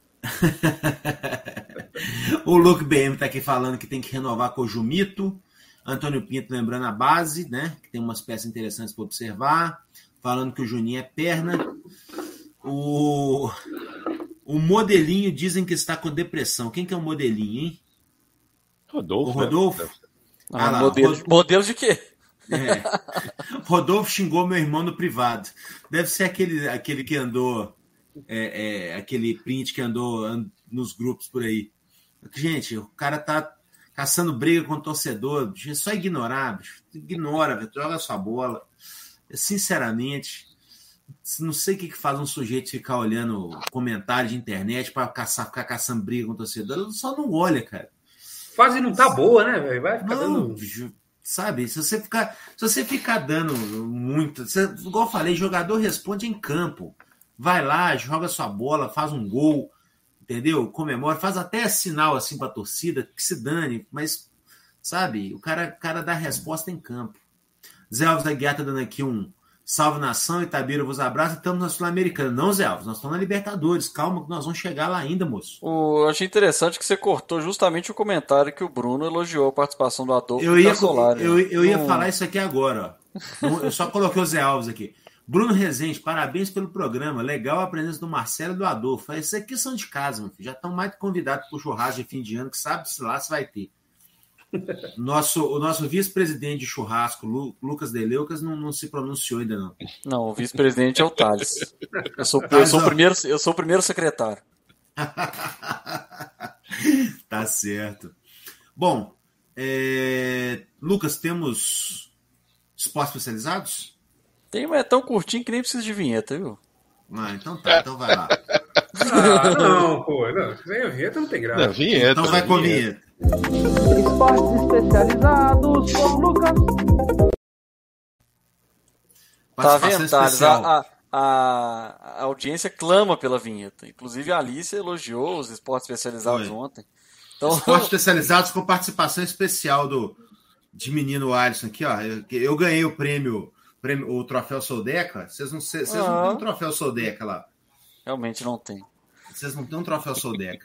O Luke BM tá aqui falando que tem que renovar com o Jumito. Antônio Pinto lembrando a base, né? Que tem umas peças interessantes para observar. Falando que o Juninho é perna. O modelinho dizem que está com depressão. Quem que é o modelinho, hein? Rodolfo. O Rodolfo? Lá, modelo de quê? Rodolfo xingou meu irmão no privado. Deve ser aquele que andou, aquele print que andou nos grupos por aí. Gente, o cara tá caçando briga com o torcedor. É só ignorar, bicho. Ignora, joga a sua bola. Sinceramente, não sei o que faz um sujeito ficar olhando comentário de internet para ficar caçando briga com o torcedor. Só não olha, cara. Fase não tá boa, né, velho? Vai ficar dando... Sabe, se você ficar dando muito... igual eu falei, jogador responde em campo. Vai lá, joga sua bola, faz um gol, entendeu? Comemora, faz até sinal assim pra torcida, que se dane, mas, sabe, o cara dá resposta em campo. Zé Alves da Guiar tá dando aqui um salve nação, Itabira vos abraça, estamos na Sul-Americana. Não, Zé Alves, nós estamos na Libertadores, calma que nós vamos chegar lá ainda, moço. Eu achei interessante que você cortou justamente o comentário que o Bruno elogiou a participação do Adolfo. Eu ia falar isso aqui agora, ó. Eu só coloquei o Zé Alves aqui. Bruno Rezende, parabéns pelo programa. Legal a presença do Marcelo e do Adolfo. Esses aqui são de casa, meu filho. Já estão mais convidados para o churrasco de fim de ano, que sabe-se lá se vai ter. O nosso vice-presidente de churrasco, Lucas Deleucas, não se pronunciou ainda, não. Não, o vice-presidente é o Thales. Eu sou o primeiro secretário. Tá certo. Bom, Lucas, temos esportes especializados? Tem, mas é tão curtinho que nem precisa de vinheta, viu? Então tá, então vai lá. Não, pô, não. Sem vinheta não tem graça. Não, vinheta. Então vai com a vinheta. Esportes especializados com Lucas. Tá vendo, Thales? A audiência clama pela vinheta. Inclusive a Alice elogiou os esportes especializados ontem. Então... Esportes especializados com participação especial de menino Alisson aqui, ó. Eu ganhei o prêmio, o troféu Soldeca. Vocês não têm um troféu Soldeca lá. Realmente não tem. Vocês não têm um troféu Soldeca.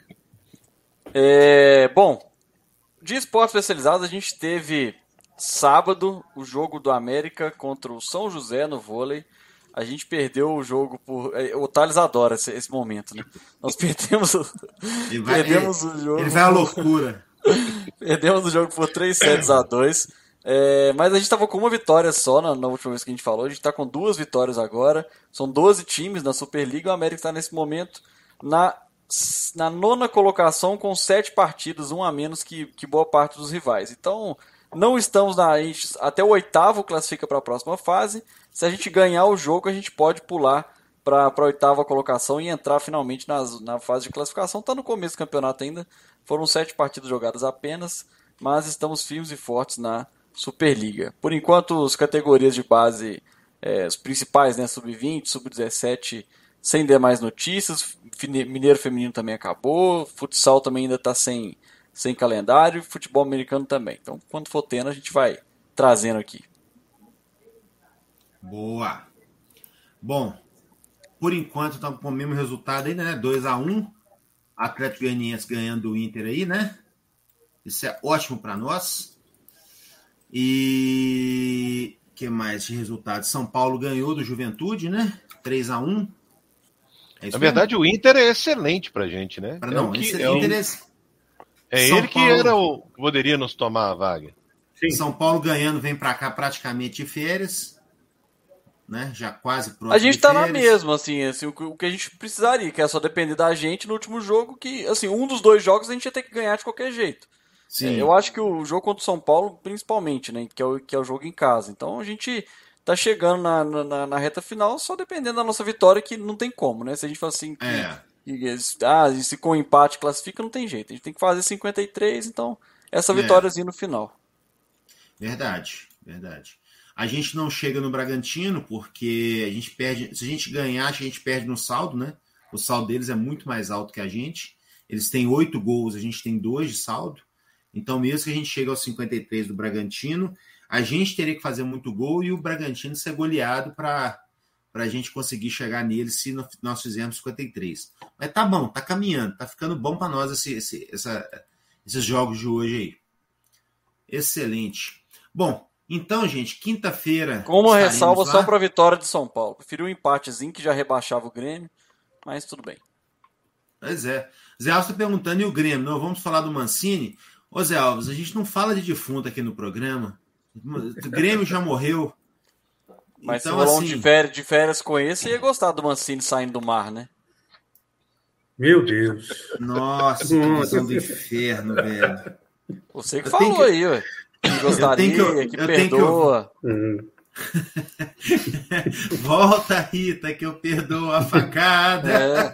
Bom, de esportes especializados a gente teve sábado o jogo do América contra o São José no vôlei. A gente perdeu o jogo por... O Thales adora esse momento, né? Nós perdemos o jogo. Ele vai à loucura. Perdemos o jogo por 3-2. Mas a gente estava com uma vitória só na última vez que a gente falou. A gente está com 2 vitórias agora. São 12 times na Superliga. O América está nesse momento na 9ª colocação com 7 partidas, um a menos que boa parte dos rivais. Então, não estamos até o 8º classifica para a próxima fase. Se a gente ganhar o jogo, a gente pode pular para a 8ª colocação e entrar finalmente na fase de classificação. Está no começo do campeonato ainda. Foram 7 partidas jogadas apenas, mas estamos firmes e fortes na Superliga. Por enquanto, as categorias de base, os principais, né, Sub-20, Sub-17, sem demais notícias. Mineiro Feminino também acabou. Futsal também ainda está sem calendário. Futebol americano também. Então, quando for tendo, a gente vai trazendo aqui. Boa. Bom, por enquanto estamos com o mesmo resultado ainda, né? 2-1. Atlético Goianiense ganhando o Inter aí, né? Isso é ótimo para nós. E que mais de resultado? São Paulo ganhou do Juventude, né? 3-1. Na verdade, o Inter é excelente pra gente, né? Ele que era o que poderia nos tomar a vaga. Sim. São Paulo ganhando, vem pra cá praticamente de férias, né? Já quase pronto. A gente tá na mesma, assim, o que a gente precisaria, que é só depender da gente no último jogo, que, assim, um dos 2 jogos a gente ia ter que ganhar de qualquer jeito. Sim. Eu acho que o jogo contra o São Paulo, principalmente, né? Que é o jogo em casa. Então a gente tá chegando na reta final só dependendo da nossa vitória, que não tem como, né? Se a gente fala assim, se com empate classifica, não tem jeito. A gente tem que fazer 53, então essa vitóriazinha no final. Verdade. A gente não chega no Bragantino porque a gente perde. Se a gente ganhar, a gente perde no saldo, né? O saldo deles é muito mais alto que a gente. Eles têm 8 gols, a gente tem 2 de saldo. Então, mesmo que a gente chegue aos 53 do Bragantino, a gente teria que fazer muito gol e o Bragantino ser goleado para a gente conseguir chegar nele se nós fizermos 53. Mas tá bom, tá caminhando, tá ficando bom para nós esses jogos de hoje aí. Excelente. Bom, então, gente, quinta-feira... Com uma ressalva só para a vitória de São Paulo. Preferi um empatezinho que já rebaixava o Grêmio, mas tudo bem. Pois é. Zé Alves está perguntando, e o Grêmio? Não, vamos falar do Mancini? Ô Zé Alves, a gente não fala de defunto aqui no programa. O Grêmio já morreu. Mas então, se rolou assim, de férias com esse, você ia gostar do Mancini saindo do mar, né? Meu Deus. Nossa, que visão do inferno, velho. Você que falou aí, ué. Que gostaria, que perdoa. Volta, Rita, que eu perdoo a facada.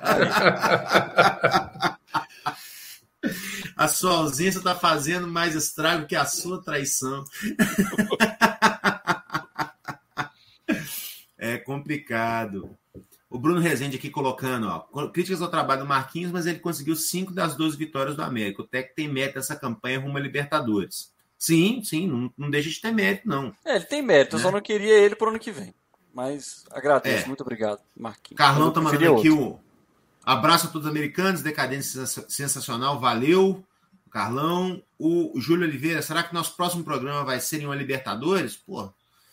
A sua ausência está fazendo mais estrago que a sua traição. É complicado. O Bruno Rezende aqui colocando, críticas ao trabalho do Marquinhos, mas ele conseguiu 5 das 12 vitórias do América. O técnico tem mérito nessa campanha rumo a Libertadores. Sim, não deixa de ter mérito, não. Ele tem mérito, eu só não queria ele pro ano que vem. Mas agradeço, muito obrigado, Marquinhos. Carlão tá mandando aqui o abraço a todos os americanos, decadência sensacional, valeu, Carlão. O Júlio Oliveira, será que nosso próximo programa vai ser em uma Libertadores? Pô,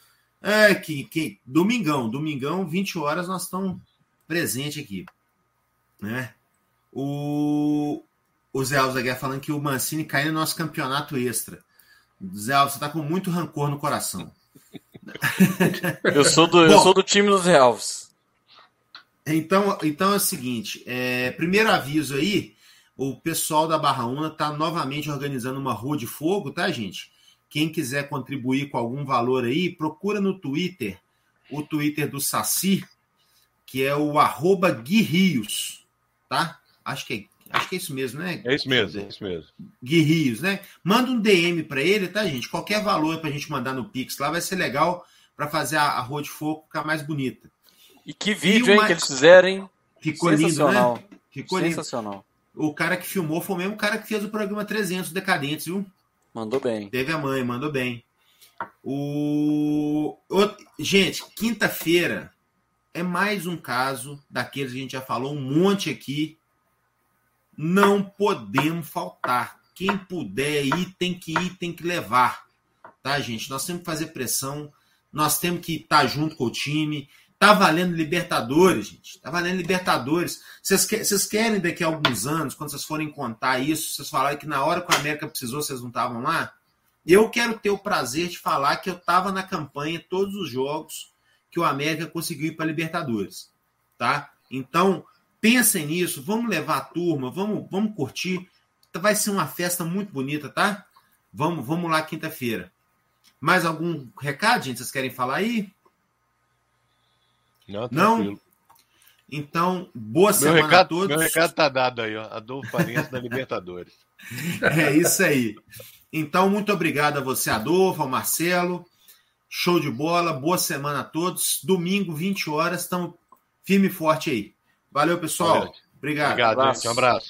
domingão, 20 horas nós estamos presentes aqui, né? O Zé Alves da Guerra falando que o Mancini caiu no nosso campeonato extra. Zé Alves, você tá com muito rancor no coração. Eu sou do time dos Zé Alves. Então é o seguinte, primeiro aviso aí, o pessoal da Barra Una está novamente organizando uma rua de fogo, tá, gente? Quem quiser contribuir com algum valor aí, procura no Twitter, o Twitter do Saci, que é o @guirios, tá? Acho que é isso mesmo, né? É isso mesmo. Guirios, né? Manda um DM para ele, tá, gente? Qualquer valor pra gente mandar no Pix lá vai ser legal para fazer a rua de fogo ficar mais bonita. E que vídeo, hein, que eles fizeram, hein? Ficou lindo, né? Ficou sensacional. Lindo. O cara que filmou foi o mesmo cara que fez o programa 300 Decadentes, viu? Mandou bem. Teve a mãe, mandou bem. Gente, quinta-feira é mais um caso daqueles que a gente já falou um monte aqui. Não podemos faltar. Quem puder ir, tem que levar. Tá, gente? Nós temos que fazer pressão. Nós temos que estar junto com o time. Tá valendo Libertadores, gente. Tá valendo Libertadores. Vocês querem daqui a alguns anos, quando vocês forem contar isso, vocês falarem que na hora que o América precisou, vocês não estavam lá? Eu quero ter o prazer de falar que eu estava na campanha todos os jogos que o América conseguiu ir para Libertadores. Tá? Então, pensem nisso. Vamos levar a turma. Vamos curtir. Vai ser uma festa muito bonita, tá? Vamos lá quinta-feira. Mais algum recado, gente? Vocês querem falar aí? Não? Então, boa semana a todos. Meu recado tá dado aí, ó. Adolfo Farinhas da Libertadores. É isso aí. Então, muito obrigado a você, Adolfo, ao Marcelo. Show de bola. Boa semana a todos. Domingo, 20 horas. Estamos firme e forte aí. Valeu, pessoal. Obrigado. Um abraço.